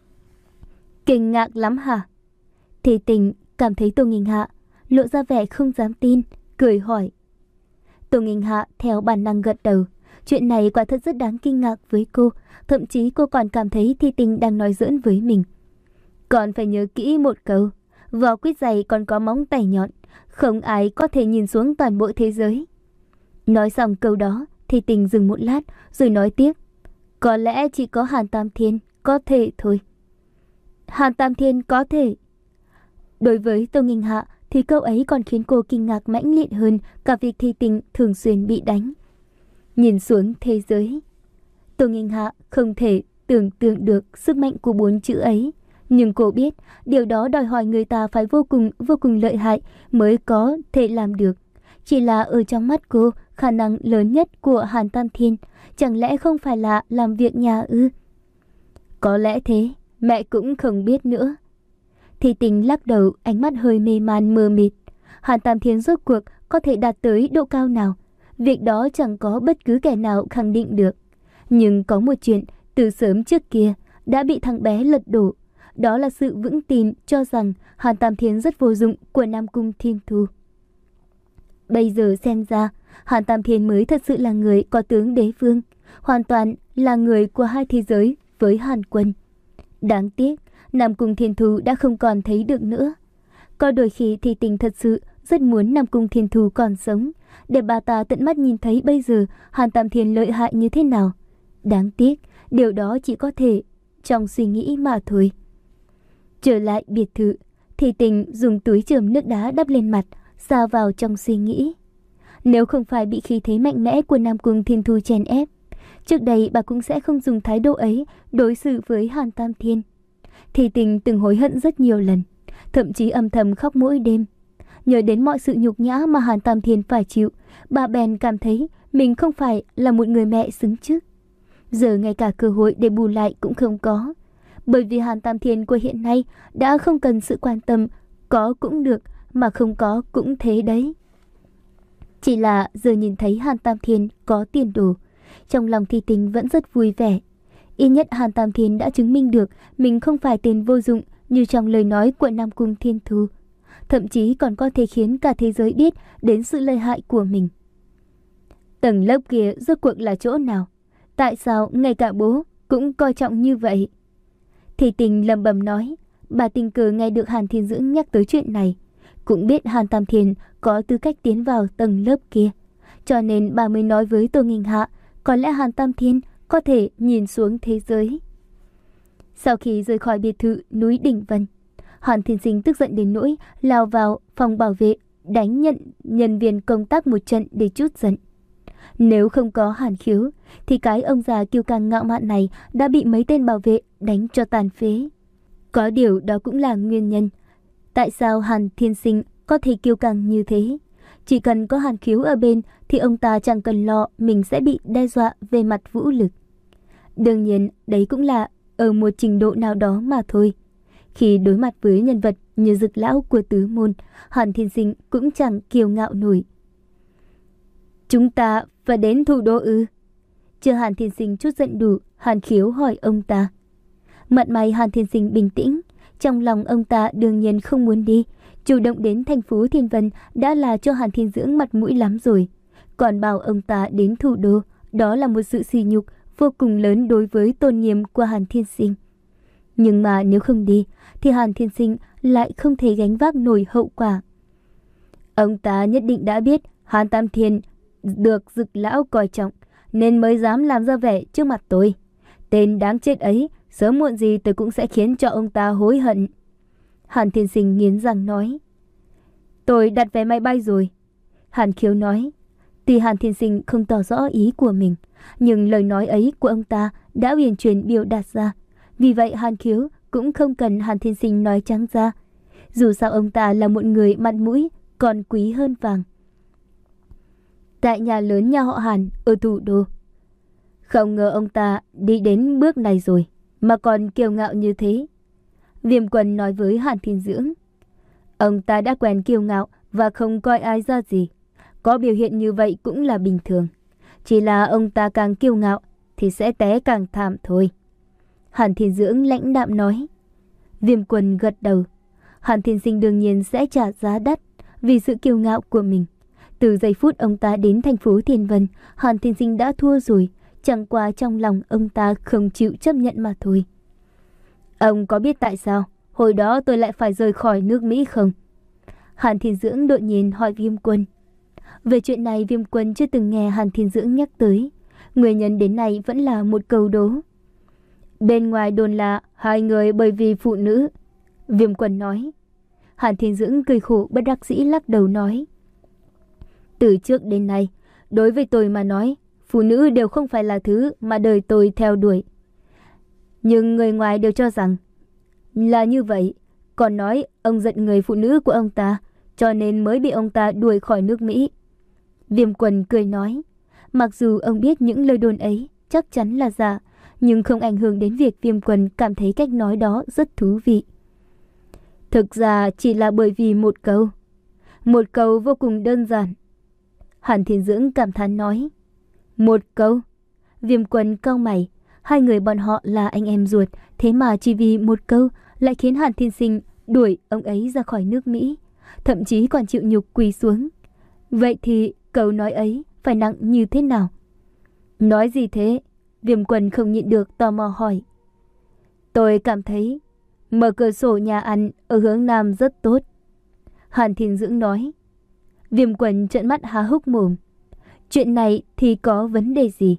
Kinh ngạc lắm hả? Thi Tình cảm thấy Tô Nghinh Hạ lộ ra vẻ không dám tin, cười hỏi. Tô Nghinh Hạ theo bản năng gật đầu. Chuyện này quả thật rất đáng kinh ngạc với cô, thậm chí cô còn cảm thấy Thi Tình đang nói giỡn với mình. Còn phải nhớ kỹ một câu, vỏ quýt dày còn có móng tay nhọn, không ai có thể nhìn xuống toàn bộ thế giới. Nói xong câu đó, Thi Tình dừng một lát rồi nói tiếp: có lẽ chỉ có Hàn Tam Thiên có thể thôi. Hàn Tam Thiên có thể. Đối với Tô Nghinh Hạ thì câu ấy còn khiến cô kinh ngạc mãnh liệt hơn cả việc Thi Tình thường xuyên bị đánh. Nhìn xuống thế giới, Tô Nghinh Hạ không thể tưởng tượng được sức mạnh của bốn chữ ấy, nhưng cô biết điều đó đòi hỏi người ta phải vô cùng vô cùng lợi hại mới có thể làm được. Chỉ là ở trong mắt cô, khả năng lớn nhất của Hàn Tam Thiên chẳng lẽ không phải là làm việc nhà ư? Có lẽ thế, mẹ cũng không biết nữa. Thì Tình lắc đầu, ánh mắt hơi mê man mờ mịt. Hàn Tam Thiên rốt cuộc có thể đạt tới độ cao nào? Việc đó chẳng có bất cứ kẻ nào khẳng định được. Nhưng có một chuyện từ sớm trước kia đã bị thằng bé lật đổ. Đó là sự vững tin cho rằng Hàn Tam Thiên rất vô dụng của Nam Cung Thiên Thu. Bây giờ xem ra, Hàn Tam Thiên mới thật sự là người có tướng đế vương, hoàn toàn là người của hai thế giới với Hàn Quân. Đáng tiếc, Nam Cung Thiên Thu đã không còn thấy được nữa. Có đôi khi thì Tình thật sự rất muốn Nam Cung Thiên Thu còn sống, để bà ta tận mắt nhìn thấy bây giờ Hàn Tam Thiên lợi hại như thế nào. Đáng tiếc, điều đó chỉ có thể trong suy nghĩ mà thôi. Trở lại biệt thự, Thì Tình dùng túi chườm nước đá đắp lên mặt, sa vào trong suy nghĩ. Nếu không phải bị khí thế mạnh mẽ của Nam Cung Thiên Thu chèn ép, trước đây bà cũng sẽ không dùng thái độ ấy đối xử với Hàn Tam Thiên. Thì Tình từng hối hận rất nhiều lần, thậm chí âm thầm khóc mỗi đêm. Nhớ đến mọi sự nhục nhã mà Hàn Tam Thiên phải chịu, bà bèn cảm thấy mình không phải là một người mẹ xứng trước. Giờ ngay cả cơ hội để bù lại cũng không có. Bởi vì Hàn Tam Thiên của hiện nay đã không cần sự quan tâm, có cũng được, mà không có cũng thế đấy. Chỉ là giờ nhìn thấy Hàn Tam Thiên có tiền đồ, trong lòng Thì Tình vẫn rất vui vẻ. Ít nhất Hàn Tam Thiên đã chứng minh được mình không phải tên vô dụng như trong lời nói của Nam Cung Thiên Thu. Thậm chí còn có thể khiến cả thế giới biết đến sự lợi hại của mình. Tầng lớp kia rốt cuộc là chỗ nào? Tại sao ngay cả bố cũng coi trọng như vậy? Thì Tình lẩm bẩm nói. Bà tình cờ nghe được Hàn Thiên Dưỡng nhắc tới chuyện này, cũng biết Hàn Tam Thiên có tư cách tiến vào tầng lớp kia, cho nên bà mới nói với Tô Nghinh Hạ có lẽ Hàn Tam Thiên có thể nhìn xuống thế giới. Sau khi rời khỏi biệt thự núi Đỉnh Vân, Hàn Thiên Sinh tức giận đến nỗi lao vào phòng bảo vệ, đánh nhận nhân viên công tác một trận để trút giận. Nếu không có Hàn Khiếu, thì cái ông già kiêu căng ngạo mạn này đã bị mấy tên bảo vệ đánh cho tàn phế. Có điều đó cũng là nguyên nhân tại sao Hàn Thiên Sinh có thể kiêu căng như thế. Chỉ cần có Hàn Khiếu ở bên thì ông ta chẳng cần lo mình sẽ bị đe dọa về mặt vũ lực. Đương nhiên đấy cũng là ở một trình độ nào đó mà thôi. Khi đối mặt với nhân vật như Dực lão của tứ môn, Hàn Thiên Sinh cũng chẳng kiêu ngạo nổi. Chúng ta phải đến thủ đô ư? Chưa Hàn Thiên Sinh chút giận đủ, Hàn Khiếu hỏi ông ta. Mặt mày Hàn Thiên Sinh bình tĩnh, trong lòng ông ta đương nhiên không muốn đi. Chủ động đến thành phố Thiên Vân đã là cho Hàn Thiên Dưỡng mặt mũi lắm rồi. Còn bảo ông ta đến thủ đô, đó là một sự sỉ nhục vô cùng lớn đối với tôn nghiêm của Hàn Thiên Sinh. Nhưng mà nếu không đi, thì Hàn Thiên Sinh lại không thể gánh vác nổi hậu quả. Ông ta nhất định đã biết Hàn Tam Thiên được Dực lão coi trọng, nên mới dám làm ra vẻ trước mặt tôi. Tên đáng chết ấy, sớm muộn gì tôi cũng sẽ khiến cho ông ta hối hận. Hàn Thiên Sinh nghiến răng nói. Tôi đặt vé máy bay rồi. Hàn Khiếu nói. Tuy Hàn Thiên Sinh không tỏ rõ ý của mình, nhưng lời nói ấy của ông ta đã uyển chuyển biểu đạt ra. Vì vậy Hàn Khiếu cũng không cần Hàn Thiên Sinh nói trắng ra. Dù sao ông ta là một người mặt mũi còn quý hơn vàng. Tại nhà lớn nhà họ Hàn ở thủ đô. Không ngờ ông ta đi đến bước này rồi mà còn kiêu ngạo như thế. Viêm Quân nói với Hàn Thiên Dưỡng. Ông ta đã quen kiêu ngạo và không coi ai ra gì. Có biểu hiện như vậy cũng là bình thường. Chỉ là ông ta càng kiêu ngạo thì sẽ té càng thảm thôi. Hàn Thiên Dưỡng lãnh đạm nói. Viêm Quân gật đầu. Hàn Thiên Sinh đương nhiên sẽ trả giá đắt vì sự kiêu ngạo của mình. Từ giây phút ông ta đến thành phố Thiên Vân, Hàn Thiên Sinh đã thua rồi. Chẳng qua trong lòng ông ta không chịu chấp nhận mà thôi. Ông có biết tại sao hồi đó tôi lại phải rời khỏi nước Mỹ không? Hàn Thiên Dưỡng đột nhiên hỏi Viêm Quân. Về chuyện này Viêm Quân chưa từng nghe Hàn Thiên Dưỡng nhắc tới. Nguyên nhân đến nay vẫn là một câu đố. Bên ngoài đồn là hai người bởi vì phụ nữ. Viêm Quân nói. Hàn Thiên Dưỡng cười khổ bất đắc dĩ lắc đầu nói. Từ trước đến nay, đối với tôi mà nói, phụ nữ đều không phải là thứ mà đời tôi theo đuổi. Nhưng người ngoài đều cho rằng là như vậy, còn nói ông giận người phụ nữ của ông ta, cho nên mới bị ông ta đuổi khỏi nước Mỹ. Viêm Quân cười nói, mặc dù ông biết những lời đồn ấy chắc chắn là giả, nhưng không ảnh hưởng đến việc Viêm Quân cảm thấy cách nói đó rất thú vị. Thực ra chỉ là bởi vì một câu, một câu vô cùng đơn giản. Hàn Thiên Dưỡng cảm thán nói. Một câu. Viêm Quân cau mày. Hai người bọn họ là anh em ruột, thế mà chỉ vì một câu lại khiến Hàn Thiên Sinh đuổi ông ấy ra khỏi nước Mỹ, thậm chí còn chịu nhục quỳ xuống. Vậy thì câu nói ấy phải nặng như thế nào? Nói gì thế? Viêm Quân không nhịn được tò mò hỏi. Tôi cảm thấy mở cửa sổ nhà ăn ở hướng Nam rất tốt. Hàn Thiên Dưỡng nói. Viêm Quần trợn mắt há hốc mồm. Chuyện này thì có vấn đề gì?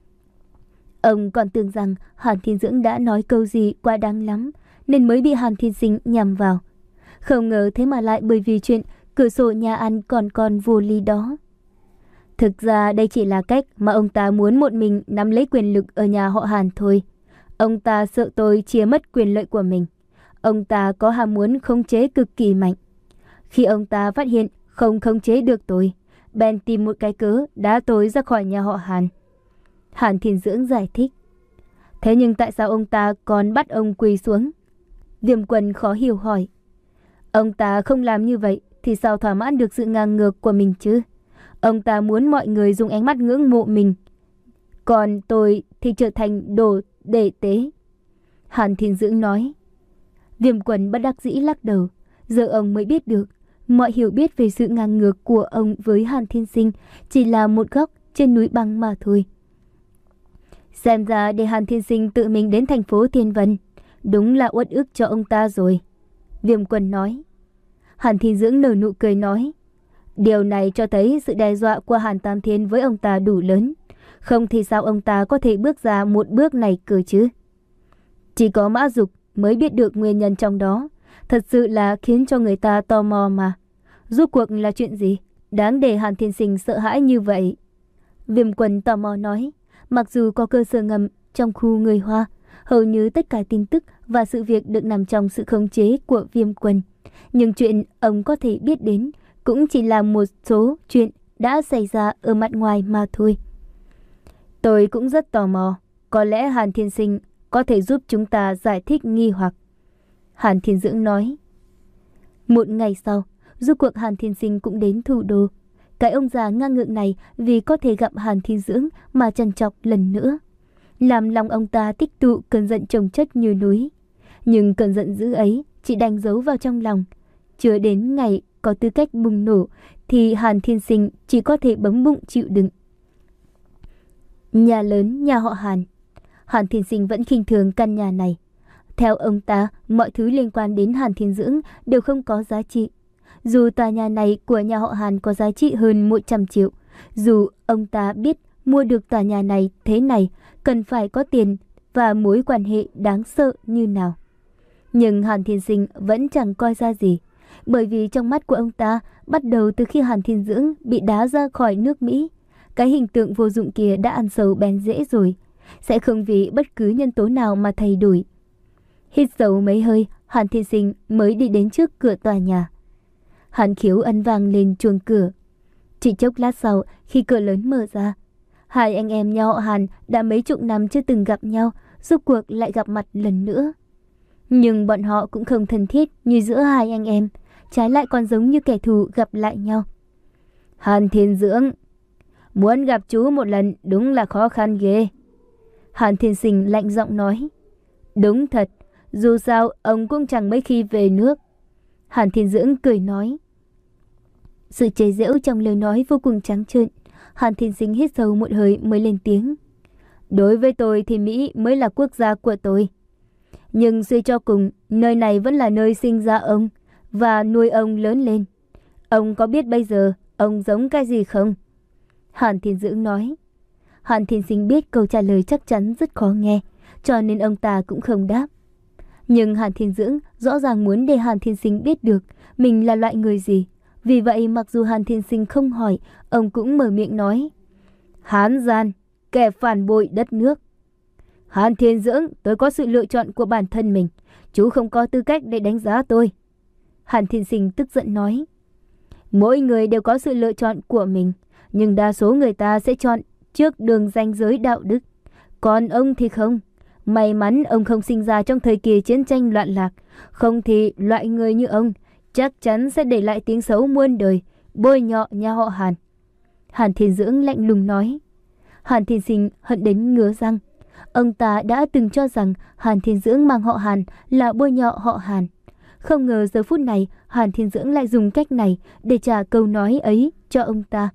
Ông còn tưởng rằng Hàn Thiên Dưỡng đã nói câu gì quá đáng lắm nên mới bị Hàn Thiên Sinh nhằm vào. Không ngờ thế mà lại bởi vì chuyện cửa sổ nhà ăn còn còn vô lý đó. Thực ra đây chỉ là cách mà ông ta muốn một mình nắm lấy quyền lực ở nhà họ Hàn thôi. Ông ta sợ tôi chia mất quyền lợi của mình. Ông ta có ham muốn khống chế cực kỳ mạnh. Khi ông ta phát hiện không khống chế được tôi, bèn tìm một cái cớ đá tôi ra khỏi nhà họ Hàn. Hàn Thiên Dưỡng giải thích. Thế nhưng tại sao ông ta còn bắt ông quỳ xuống? Viêm Quần khó hiểu hỏi. Ông ta không làm như vậy thì sao thỏa mãn được sự ngang ngược của mình chứ? Ông ta muốn mọi người dùng ánh mắt ngưỡng mộ mình, còn tôi thì trở thành đồ để tế. Hàn Thiên Dưỡng nói. Viêm Quần bất đắc dĩ lắc đầu. Giờ ông mới biết được mọi hiểu biết về sự ngang ngược của ông với Hàn Thiên Sinh chỉ là một góc trên núi băng mà thôi. Xem ra để Hàn Thiên Sinh tự mình đến thành phố Thiên Vân đúng là uất ức cho ông ta rồi, Viêm Quần nói. Hàn Thiên Dưỡng nở nụ cười nói. Điều này cho thấy sự đe dọa của Hàn Tam Thiên với ông ta đủ lớn. Không thì sao ông ta có thể bước ra một bước này cơ chứ? Chỉ có Mã Dục mới biết được nguyên nhân trong đó. Thật sự là khiến cho người ta tò mò mà. Rốt cuộc là chuyện gì đáng để Hàn Thiên Sinh sợ hãi như vậy? Viêm Quần tò mò nói. Mặc dù có cơ sở ngầm trong khu người Hoa, hầu như tất cả tin tức và sự việc được nằm trong sự khống chế của Viêm Quần. Nhưng chuyện ông có thể biết đến cũng chỉ là một số chuyện đã xảy ra ở mặt ngoài mà thôi. Tôi cũng rất tò mò. Có lẽ Hàn Thiên Sinh có thể giúp chúng ta giải thích nghi hoặc. Hàn Thiên Dưỡng nói. Một ngày sau, rốt cuộc Hàn Thiên Sinh cũng đến thủ đô. Cái ông già ngang ngược này vì có thể gặp Hàn Thiên Dưỡng mà trằn trọc lần nữa, làm lòng ông ta tích tụ cơn giận chồng chất như núi. Nhưng cơn giận dữ ấy chỉ đành giấu vào trong lòng. Chưa đến ngày có tư cách bùng nổ thì Hàn Thiên Sinh chỉ có thể bấm bụng chịu đựng. Nhà lớn nhà họ Hàn. Hàn Thiên Sinh vẫn khinh thường căn nhà này. Theo ông ta, mọi thứ liên quan đến Hàn Thiên Dưỡng đều không có giá trị. Dù tòa nhà này của nhà họ Hàn có giá trị hơn một trăm triệu, dù ông ta biết mua được tòa nhà này thế này cần phải có tiền và mối quan hệ đáng sợ như nào. Nhưng Hàn Thiên Sinh vẫn chẳng coi ra gì, bởi vì trong mắt của ông ta, bắt đầu từ khi Hàn Thiên Dưỡng bị đá ra khỏi nước Mỹ, cái hình tượng vô dụng kia đã ăn sâu bén rễ rồi, sẽ không vì bất cứ nhân tố nào mà thay đổi. Hít sâu mấy hơi, Hàn Thiên Sinh mới đi đến trước cửa tòa nhà. Hàn Khiếu ấn vang lên chuông cửa. Chỉ chốc lát sau, khi cửa lớn mở ra, hai anh em nhà họ Hàn đã mấy chục năm chưa từng gặp nhau, rốt cuộc lại gặp mặt lần nữa. Nhưng bọn họ cũng không thân thiết như giữa hai anh em, trái lại còn giống như kẻ thù gặp lại nhau. Hàn Thiên Dưỡng, muốn gặp chú một lần đúng là khó khăn ghê. Hàn Thiên Sinh lạnh giọng nói. Đúng thật, dù sao ông cũng chẳng mấy khi về nước. Hàn Thiên Dưỡng cười nói. Sự chế giễu trong lời nói vô cùng trắng trợn. Hàn Thiên Sinh hít sâu một hơi mới lên tiếng. Đối với tôi thì Mỹ mới là quốc gia của tôi. Nhưng suy cho cùng, nơi này vẫn là nơi sinh ra ông và nuôi ông lớn lên. Ông có biết bây giờ ông giống cái gì không? Hàn Thiên Dưỡng nói. Hàn Thiên Sinh biết câu trả lời chắc chắn rất khó nghe, cho nên ông ta cũng không đáp. Nhưng Hàn Thiên Dưỡng rõ ràng muốn để Hàn Thiên Sinh biết được mình là loại người gì. Vì vậy mặc dù Hàn Thiên Sinh không hỏi, ông cũng mở miệng nói. Hán gian, kẻ phản bội đất nước. Hàn Thiên Dưỡng, tôi có sự lựa chọn của bản thân mình. Chú không có tư cách để đánh giá tôi. Hàn Thiên Sinh tức giận nói. Mỗi người đều có sự lựa chọn của mình, nhưng đa số người ta sẽ chọn trước đường ranh giới đạo đức. Còn ông thì không. May mắn ông không sinh ra trong thời kỳ chiến tranh loạn lạc. Không thì loại người như ông chắc chắn sẽ để lại tiếng xấu muôn đời, bôi nhọ nhà họ Hàn. Hàn Thiên Dưỡng lạnh lùng nói. Hàn Thiên Sinh hận đến ngứa răng. Ông ta đã từng cho rằng Hàn Thiên Dưỡng mang họ Hàn là bôi nhọ họ Hàn. Không ngờ giờ phút này Hàn Thiên Dưỡng lại dùng cách này để trả câu nói ấy cho ông ta.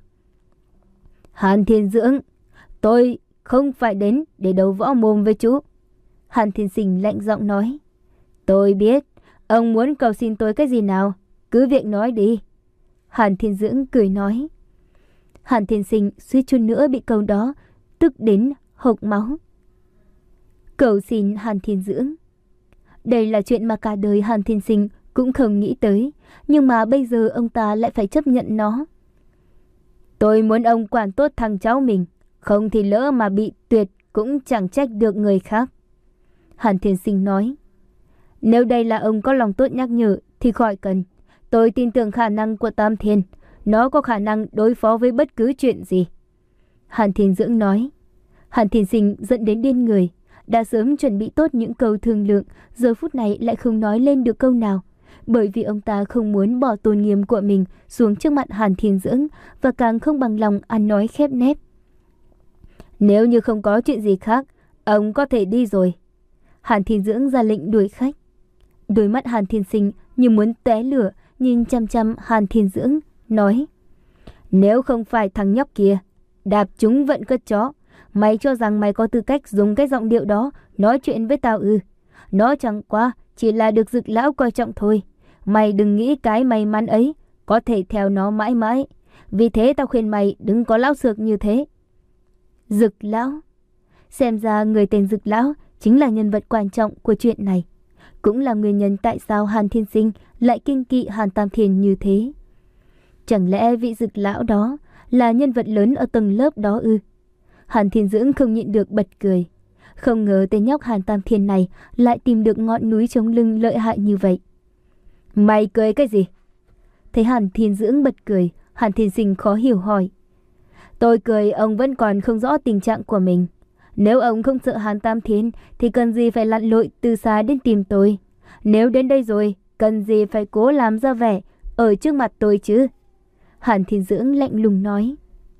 Hàn Thiên Dưỡng, tôi không phải đến để đấu võ mồm với chú. Hàn Thiên Sinh lạnh giọng nói. Tôi biết, ông muốn cầu xin tôi cái gì nào, cứ việc nói đi. Hàn Thiên Dưỡng cười nói. Hàn Thiên Sinh suýt chút nữa bị câu đó tức đến hộc máu. Cầu xin Hàn Thiên Dưỡng. Đây là chuyện mà cả đời Hàn Thiên Sinh cũng không nghĩ tới, nhưng mà bây giờ ông ta lại phải chấp nhận nó. Tôi muốn ông quản tốt thằng cháu mình, không thì lỡ mà bị tuyệt cũng chẳng trách được người khác. Hàn Thiên Sinh nói. Nếu đây là ông có lòng tốt nhắc nhở thì khỏi cần. Tôi tin tưởng khả năng của Tam Thiên, nó có khả năng đối phó với bất cứ chuyện gì. Hàn Thiên Dưỡng nói. Hàn Thiên Sinh giận đến điên người, đã sớm chuẩn bị tốt những câu thương lượng, giờ phút này lại không nói lên được câu nào, bởi vì ông ta không muốn bỏ tôn nghiêm của mình xuống trước mặt Hàn Thiên Dưỡng, và càng không bằng lòng ăn nói khép nép. Nếu như không có chuyện gì khác, ông có thể đi rồi. Hàn Thiên Dưỡng ra lệnh đuổi khách. Đôi mắt Hàn Thiên Sinh như muốn tóe lửa, nhìn chăm chăm Hàn Thiên Dưỡng, nói. Nếu không phải thằng nhóc kia đạp chúng vận cất chó, mày cho rằng mày có tư cách dùng cái giọng điệu đó nói chuyện với tao ư? Nó chẳng qua chỉ là được Dực lão coi trọng thôi. Mày đừng nghĩ cái may mắn ấy có thể theo nó mãi mãi. Vì thế tao khuyên mày đừng có lão xược như thế. Dực lão. Xem ra người tên Dực lão chính là nhân vật quan trọng của chuyện này, cũng là nguyên nhân tại sao Hàn Thiên Sinh lại kinh kỵ Hàn Tam Thiên như thế. Chẳng lẽ vị Dực lão đó là nhân vật lớn ở tầng lớp đó ư? Hàn Thiên Dưỡng không nhịn được bật cười. Không ngờ tên nhóc Hàn Tam Thiên này lại tìm được ngọn núi chống lưng lợi hại như vậy. Mày cười cái gì? Thấy Hàn Thiên Dưỡng bật cười, Hàn Thiên Sinh khó hiểu hỏi. Tôi cười ông vẫn còn không rõ tình trạng của mình. Nếu ông không sợ Hàn Tam Thiên thì cần gì phải lặn lội từ xa đến tìm tôi. Nếu đến đây rồi, cần gì phải cố làm ra vẻ ở trước mặt tôi chứ? Hàn Thiên Dưỡng lạnh lùng nói.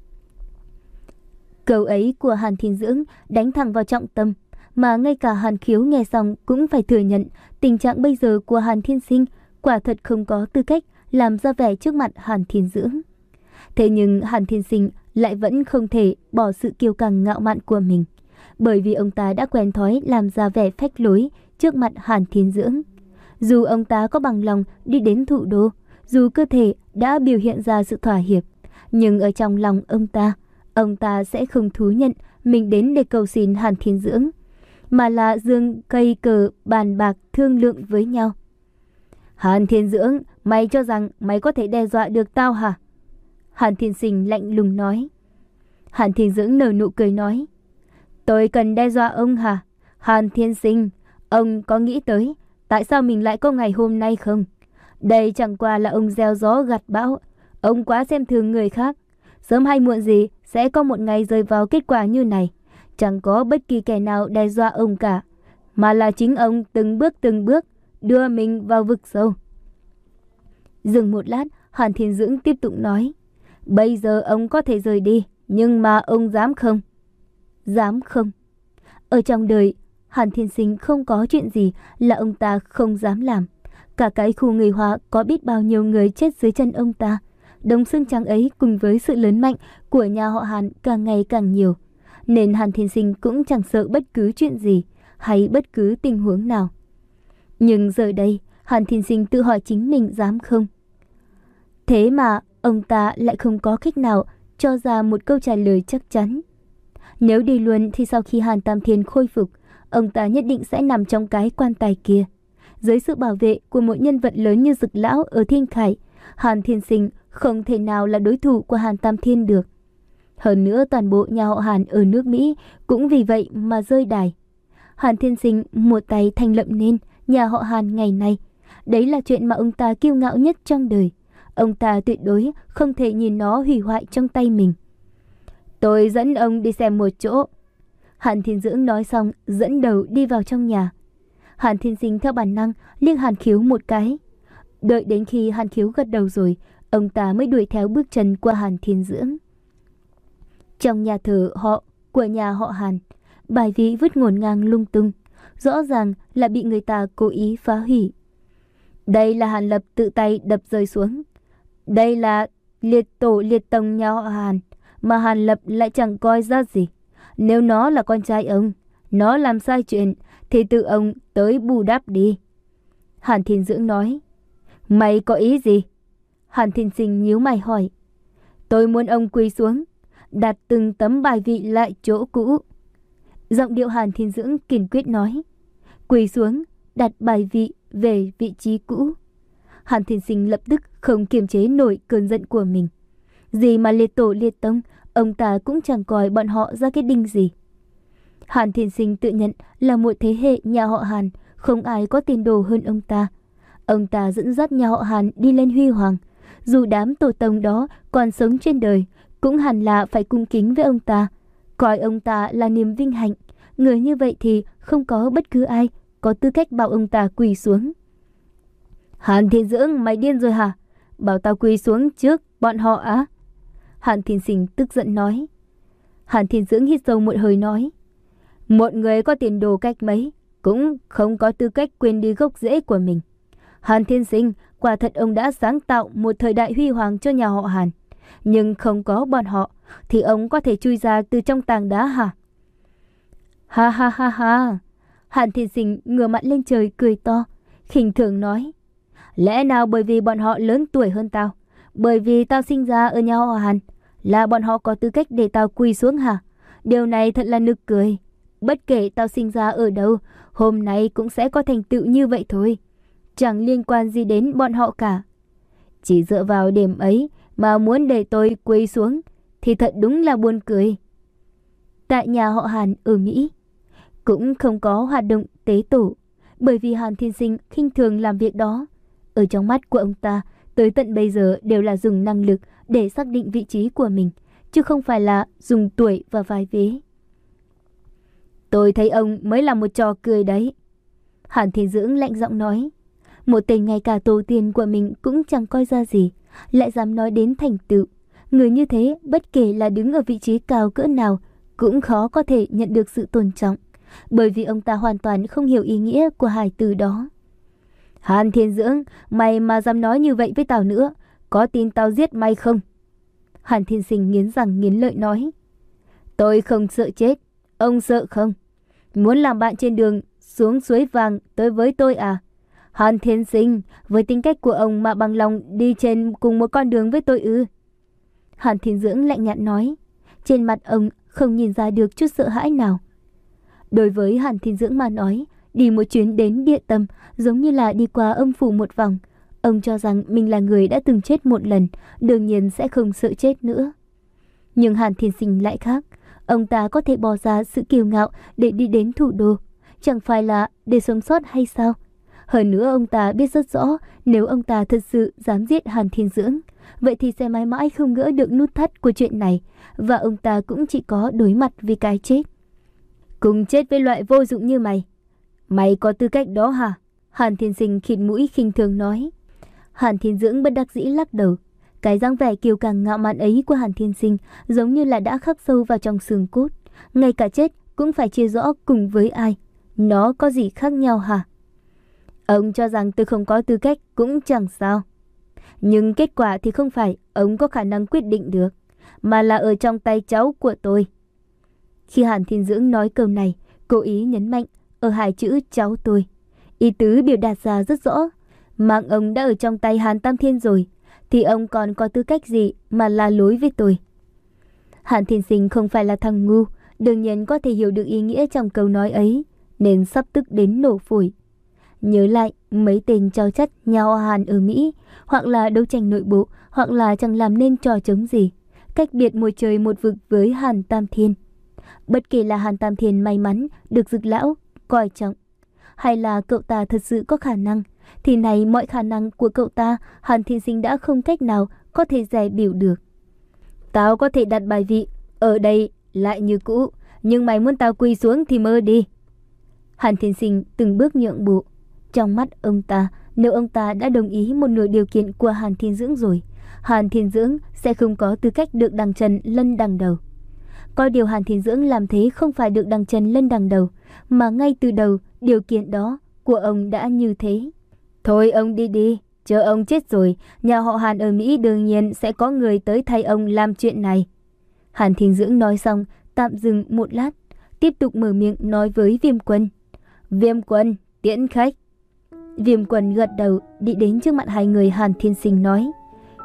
Câu ấy của Hàn Thiên Dưỡng đánh thẳng vào trọng tâm, mà ngay cả Hàn Khiếu nghe xong cũng phải thừa nhận tình trạng bây giờ của Hàn Thiên Sinh quả thật không có tư cách làm ra vẻ trước mặt Hàn Thiên Dưỡng. Thế nhưng Hàn Thiên Sinh lại vẫn không thể bỏ sự kiêu căng ngạo mạn của mình, bởi vì ông ta đã quen thói làm ra vẻ phách lối trước mặt Hàn Thiên Dưỡng. Dù ông ta có bằng lòng đi đến thủ đô, dù cơ thể đã biểu hiện ra sự thỏa hiệp, nhưng ở trong lòng ông ta, ông ta sẽ không thú nhận mình đến để cầu xin Hàn Thiên Dưỡng, mà là giương cây cờ bàn bạc thương lượng với nhau. Hàn Thiên Dưỡng, mày cho rằng mày có thể đe dọa được tao hả? Hàn Thiên Sinh lạnh lùng nói. Hàn Thiên Dưỡng nở nụ cười nói. Tôi cần đe dọa ông hả? Hàn Thiên Sinh, ông có nghĩ tới tại sao mình lại có ngày hôm nay không? Đây chẳng qua là ông gieo gió gặt bão. Ông quá xem thường người khác. Sớm hay muộn gì sẽ có một ngày rơi vào kết quả như này. Chẳng có bất kỳ kẻ nào đe dọa ông cả, mà là chính ông từng bước từng bước đưa mình vào vực sâu. Dừng một lát, Hàn Thiên Dưỡng tiếp tục nói. Bây giờ ông có thể rời đi, nhưng mà ông dám không? Dám không? Ở trong đời, Hàn Thiên Sinh không có chuyện gì là ông ta không dám làm. Cả cái khu người Hoa có biết bao nhiêu người chết dưới chân ông ta. Đống xương trắng ấy cùng với sự lớn mạnh của nhà họ Hàn càng ngày càng nhiều, nên Hàn Thiên Sinh cũng chẳng sợ bất cứ chuyện gì hay bất cứ tình huống nào. Nhưng giờ đây, Hàn Thiên Sinh tự hỏi chính mình dám không? Thế mà ông ta lại không có cách nào cho ra một câu trả lời chắc chắn. Nếu đi luôn thì sau khi Hàn Tam Thiên khôi phục, ông ta nhất định sẽ nằm trong cái quan tài kia. Dưới sự bảo vệ của một nhân vật lớn như Dực lão ở Thiên Khải, Hàn Thiên Sinh không thể nào là đối thủ của Hàn Tam Thiên được. Hơn nữa toàn bộ nhà họ Hàn ở nước Mỹ cũng vì vậy mà rơi đài. Hàn Thiên Sinh một tay thành lập nên nhà họ Hàn ngày nay. Đấy là chuyện mà ông ta kiêu ngạo nhất trong đời. Ông ta tuyệt đối không thể nhìn nó hủy hoại trong tay mình. Tôi dẫn ông đi xem một chỗ. Hàn Thiên Dưỡng nói xong dẫn đầu đi vào trong nhà. Hàn Thiên Sinh theo bản năng liếc Hàn Khiếu một cái. Đợi đến khi Hàn Khiếu gật đầu rồi, ông ta mới đuổi theo bước chân của Hàn Thiên Dưỡng. Trong nhà thờ họ của nhà họ Hàn, bài vị vứt ngổn ngang lung tung, rõ ràng là bị người ta cố ý phá hủy. Đây là Hàn Lập tự tay đập rơi xuống. Đây là liệt tổ liệt tông nhà họ Hàn, mà Hàn Lập lại chẳng coi ra gì. Nếu nó là con trai ông, nó làm sai chuyện thì tự ông tới bù đắp đi. Hàn Thiên Dưỡng nói. Mày có ý gì? Hàn Thiên Sinh nhíu mày hỏi. Tôi muốn ông quỳ xuống, đặt từng tấm bài vị lại chỗ cũ. Giọng điệu Hàn Thiên Dưỡng kiên quyết nói. Quỳ xuống, đặt bài vị về vị trí cũ. Hàn Thiên Sinh lập tức không kiềm chế nổi cơn giận của mình. Gì mà liệt tổ liệt tông, ông ta cũng chẳng coi bọn họ ra cái đinh gì. Hàn Thiên Sinh tự nhận là một thế hệ nhà họ Hàn, không ai có tiền đồ hơn ông ta. Ông ta dẫn dắt nhà họ Hàn đi lên huy hoàng. Dù đám tổ tông đó còn sống trên đời, cũng hẳn là phải cung kính với ông ta, coi ông ta là niềm vinh hạnh. Người như vậy thì không có bất cứ ai có tư cách bảo ông ta quỳ xuống. Hàn Thiên Dưỡng, mày điên rồi hả? Bảo tao quỳ xuống trước bọn họ á? Hàn Thiên Sinh tức giận nói. Hàn Thiên Dưỡng hít sâu một hơi nói. Một người có tiền đồ cách mấy cũng không có tư cách quên đi gốc rễ của mình. Hàn Thiên Sinh, quả thật ông đã sáng tạo một thời đại huy hoàng cho nhà họ Hàn. Nhưng không có bọn họ thì ông có thể chui ra từ trong tảng đá hả? Ha ha ha ha. Hàn Thiên Sinh ngửa mặt lên trời cười to, khinh thường nói. Lẽ nào bởi vì bọn họ lớn tuổi hơn tao, bởi vì tao sinh ra ở nhà họ Hàn, là bọn họ có tư cách để tao quỳ xuống hả? Điều này thật là nực cười. Bất kể tao sinh ra ở đâu, hôm nay cũng sẽ có thành tựu như vậy thôi. Chẳng liên quan gì đến bọn họ cả. Chỉ dựa vào điểm ấy mà muốn để tôi quỳ xuống thì thật đúng là buồn cười. Tại nhà họ Hàn ở Mỹ cũng không có hoạt động tế tổ, bởi vì Hàn Thiên Sinh khinh thường làm việc đó. Ở trong mắt của ông ta, tới tận bây giờ đều là dùng năng lực để xác định vị trí của mình, chứ không phải là dùng tuổi và vai vế. Tôi thấy ông mới là một trò cười đấy. Hàn Thiên Dưỡng lạnh giọng nói. Một tên ngay cả tổ tiên của mình cũng chẳng coi ra gì, lại dám nói đến thành tựu. Người như thế, bất kể là đứng ở vị trí cao cỡ nào, cũng khó có thể nhận được sự tôn trọng, bởi vì ông ta hoàn toàn không hiểu ý nghĩa của hai từ đó. Hàn Thiên Dưỡng, mày mà dám nói như vậy với tao nữa, có tin tao giết mày không? Hàn Thiên Sinh nghiến răng nghiến lợi nói. Tôi không sợ chết, ông sợ không? Muốn làm bạn trên đường xuống suối vàng tới với tôi à? Hàn Thiên Sinh, với tính cách của ông mà bằng lòng đi trên cùng một con đường với tôi ư? Hàn Thiên Dưỡng lạnh nhạt nói. Trên mặt ông không nhìn ra được chút sợ hãi nào. Đối với Hàn Thiên Dưỡng mà nói, đi một chuyến đến địa tâm giống như là đi qua âm phủ một vòng. Ông cho rằng mình là người đã từng chết một lần, đương nhiên sẽ không sợ chết nữa. Nhưng Hàn Thiên Sinh lại khác. Ông ta có thể bỏ ra sự kiêu ngạo để đi đến thủ đô, chẳng phải là để sống sót hay sao? Hơn nữa ông ta biết rất rõ, nếu ông ta thật sự dám giết Hàn Thiên Dưỡng, vậy thì sẽ mãi mãi không gỡ được nút thắt của chuyện này, và ông ta cũng chỉ có đối mặt với cái chết. Cùng chết với loại vô dụng như mày. Mày có tư cách đó hả? Hàn Thiên Sinh khịt mũi khinh thường nói. Hàn Thiên Dưỡng bất đắc dĩ lắc đầu. Cái dáng vẻ kiêu căng ngạo mạn ấy của Hàn Thiên Sinh giống như là đã khắc sâu vào trong xương cốt. Ngay cả chết cũng phải chia rõ cùng với ai. Nó có gì khác nhau hả? Ông cho rằng tôi không có tư cách cũng chẳng sao. Nhưng kết quả thì không phải ông có khả năng quyết định được, mà là ở trong tay cháu của tôi. Khi Hàn Thiên Dưỡng nói câu này, cố ý nhấn mạnh ở hai chữ cháu tôi. Ý tứ biểu đạt ra rất rõ. Mạng ông đã ở trong tay Hàn Tam Thiên rồi, thì ông còn có tư cách gì mà la lối với tôi? Hàn Thiên Sinh không phải là thằng ngu, đương nhiên có thể hiểu được ý nghĩa trong câu nói ấy, nên sắp tức đến nổ phổi. Nhớ lại mấy tên cho chất nhà họ Hàn ở Mỹ, hoặc là đấu tranh nội bộ, hoặc là chẳng làm nên trò chống gì, cách biệt một trời một vực với Hàn Tam Thiên. Bất kể là Hàn Tam Thiên may mắn được Dực lão coi trọng, hay là cậu ta thật sự có khả năng, thì này mọi khả năng của cậu ta Hàn Thiên Sinh đã không cách nào có thể dè biểu được. Tao có thể đặt bài vị ở đây lại như cũ, nhưng mày muốn tao quỳ xuống thì mơ đi. Hàn Thiên Sinh từng bước nhượng bộ. Trong mắt ông ta, nếu ông ta đã đồng ý một nửa điều kiện của Hàn Thiên Dưỡng rồi, Hàn Thiên Dưỡng sẽ không có tư cách được đằng chân lân đằng đầu. Có điều Hàn Thiên Dưỡng làm thế không phải được đằng chân lân đằng đầu, mà ngay từ đầu điều kiện đó của ông đã như thế. Thôi ông đi đi, chờ ông chết rồi, nhà họ Hàn ở Mỹ đương nhiên sẽ có người tới thay ông làm chuyện này. Hàn Thiên Dưỡng nói xong, tạm dừng một lát, tiếp tục mở miệng nói với Viêm Quân. Viêm Quân, tiễn khách. Viêm Quân gật đầu, đi đến trước mặt hai người Hàn Thiên Sinh nói.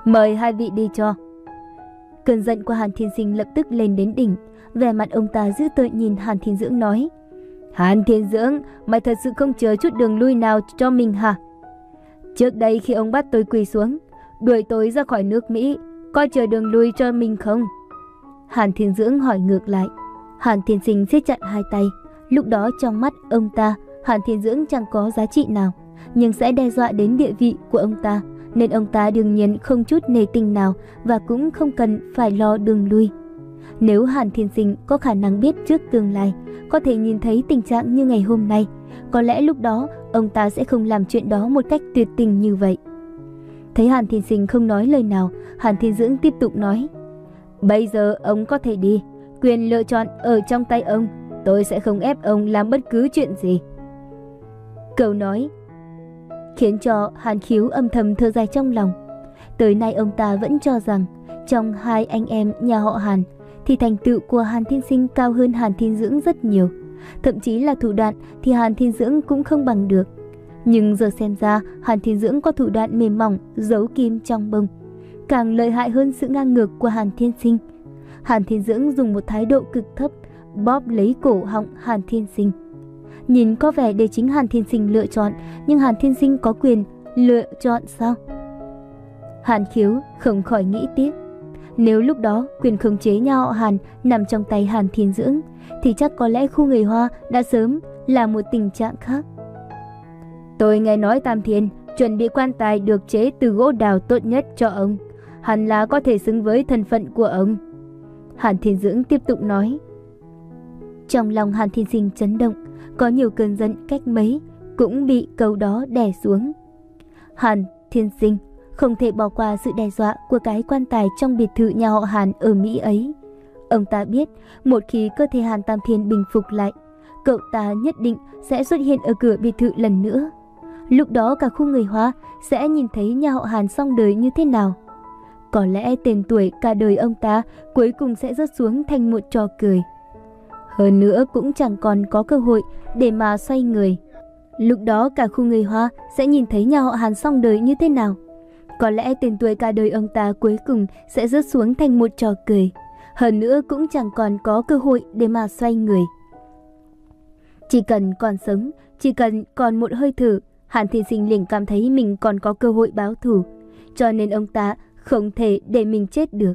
Mời hai vị đi cho. Cơn giận của Hàn Thiên Sinh lập tức lên đến đỉnh. Vẻ mặt ông ta dữ tợn nhìn Hàn Thiên Dưỡng nói: Hàn Thiên Dưỡng, mày thật sự không chờ chút đường lui nào cho mình hả? Trước đây khi ông bắt tôi quỳ xuống, đuổi tôi ra khỏi nước Mỹ, có chờ đường lui cho mình không? Hàn Thiên Dưỡng hỏi ngược lại. Hàn Thiên Sinh siết chặt hai tay. Lúc đó trong mắt ông ta, Hàn Thiên Dưỡng chẳng có giá trị nào, nhưng sẽ đe dọa đến địa vị của ông ta, nên ông ta đương nhiên không chút nề tình nào và cũng không cần phải lo đường lui. Nếu Hàn Thiên Sinh có khả năng biết trước tương lai, có thể nhìn thấy tình trạng như ngày hôm nay, có lẽ lúc đó ông ta sẽ không làm chuyện đó một cách tuyệt tình như vậy. Thấy Hàn Thiên Sinh không nói lời nào, Hàn Thiên Dưỡng tiếp tục nói: Bây giờ ông có thể đi, quyền lựa chọn ở trong tay ông, tôi sẽ không ép ông làm bất cứ chuyện gì. Câu nói khiến cho Hàn Khiếu âm thầm thở dài trong lòng. Tới nay ông ta vẫn cho rằng trong hai anh em nhà họ Hàn thì thành tựu của Hàn Thiên Sinh cao hơn Hàn Thiên Dưỡng rất nhiều. Thậm chí là thủ đoạn thì Hàn Thiên Dưỡng cũng không bằng được. Nhưng giờ xem ra Hàn Thiên Dưỡng có thủ đoạn mềm mỏng, giấu kim trong bông, càng lợi hại hơn sự ngang ngược của Hàn Thiên Sinh. Hàn Thiên Dưỡng dùng một thái độ cực thấp bóp lấy cổ họng Hàn Thiên Sinh. Nhìn có vẻ để chính Hàn Thiên Sinh lựa chọn, nhưng Hàn Thiên Sinh có quyền lựa chọn sao? Hàn Khiếu không khỏi nghĩ tiếp. Nếu lúc đó quyền khống chế nhà họ Hàn nằm trong tay Hàn Thiên Dưỡng, thì chắc có lẽ khu người Hoa đã sớm là một tình trạng khác. Tôi nghe nói Tam Thiên chuẩn bị quan tài được chế từ gỗ đào tốt nhất cho ông, hẳn là có thể xứng với thân phận của ông. Hàn Thiên Dưỡng tiếp tục nói. Trong lòng Hàn Thiên Sinh chấn động, có nhiều cơn giận cách mấy cũng bị câu đó đè xuống. Hàn Thiên Sinh không thể bỏ qua sự đe dọa của cái quan tài trong biệt thự nhà họ Hàn ở Mỹ ấy. Ông ta biết một khi cơ thể Hàn Tam Thiên bình phục lại, cậu ta nhất định sẽ xuất hiện ở cửa biệt thự lần nữa. Lúc đó cả khu người Hoa sẽ nhìn thấy nhà họ Hàn xong đời như thế nào. Có lẽ tên tuổi cả đời ông ta cuối cùng sẽ rớt xuống thành một trò cười. Hơn nữa cũng chẳng còn có cơ hội để mà xoay người. Lúc đó cả khu người Hoa sẽ nhìn thấy nhà họ Hàn xong đời như thế nào. Có lẽ tên tuổi cả đời ông ta cuối cùng sẽ rớt xuống thành một trò cười. Hơn nữa cũng chẳng còn có cơ hội để mà xoay người. Chỉ cần còn sống, chỉ cần còn một hơi thở, Hàn Thiên Sinh liền cảm thấy mình còn có cơ hội báo thù. Cho nên ông ta không thể để mình chết được.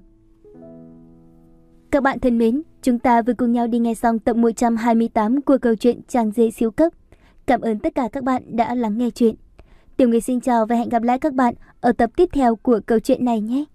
Các bạn thân mến, chúng ta vừa cùng nhau đi nghe xong tập một trăm hai mươi tám của câu chuyện Chàng Dê Siêu Cấp. Cảm ơn tất cả các bạn đã lắng nghe chuyện. Tiểu Nguyệt xin chào và hẹn gặp lại các bạn ở tập tiếp theo của câu chuyện này nhé.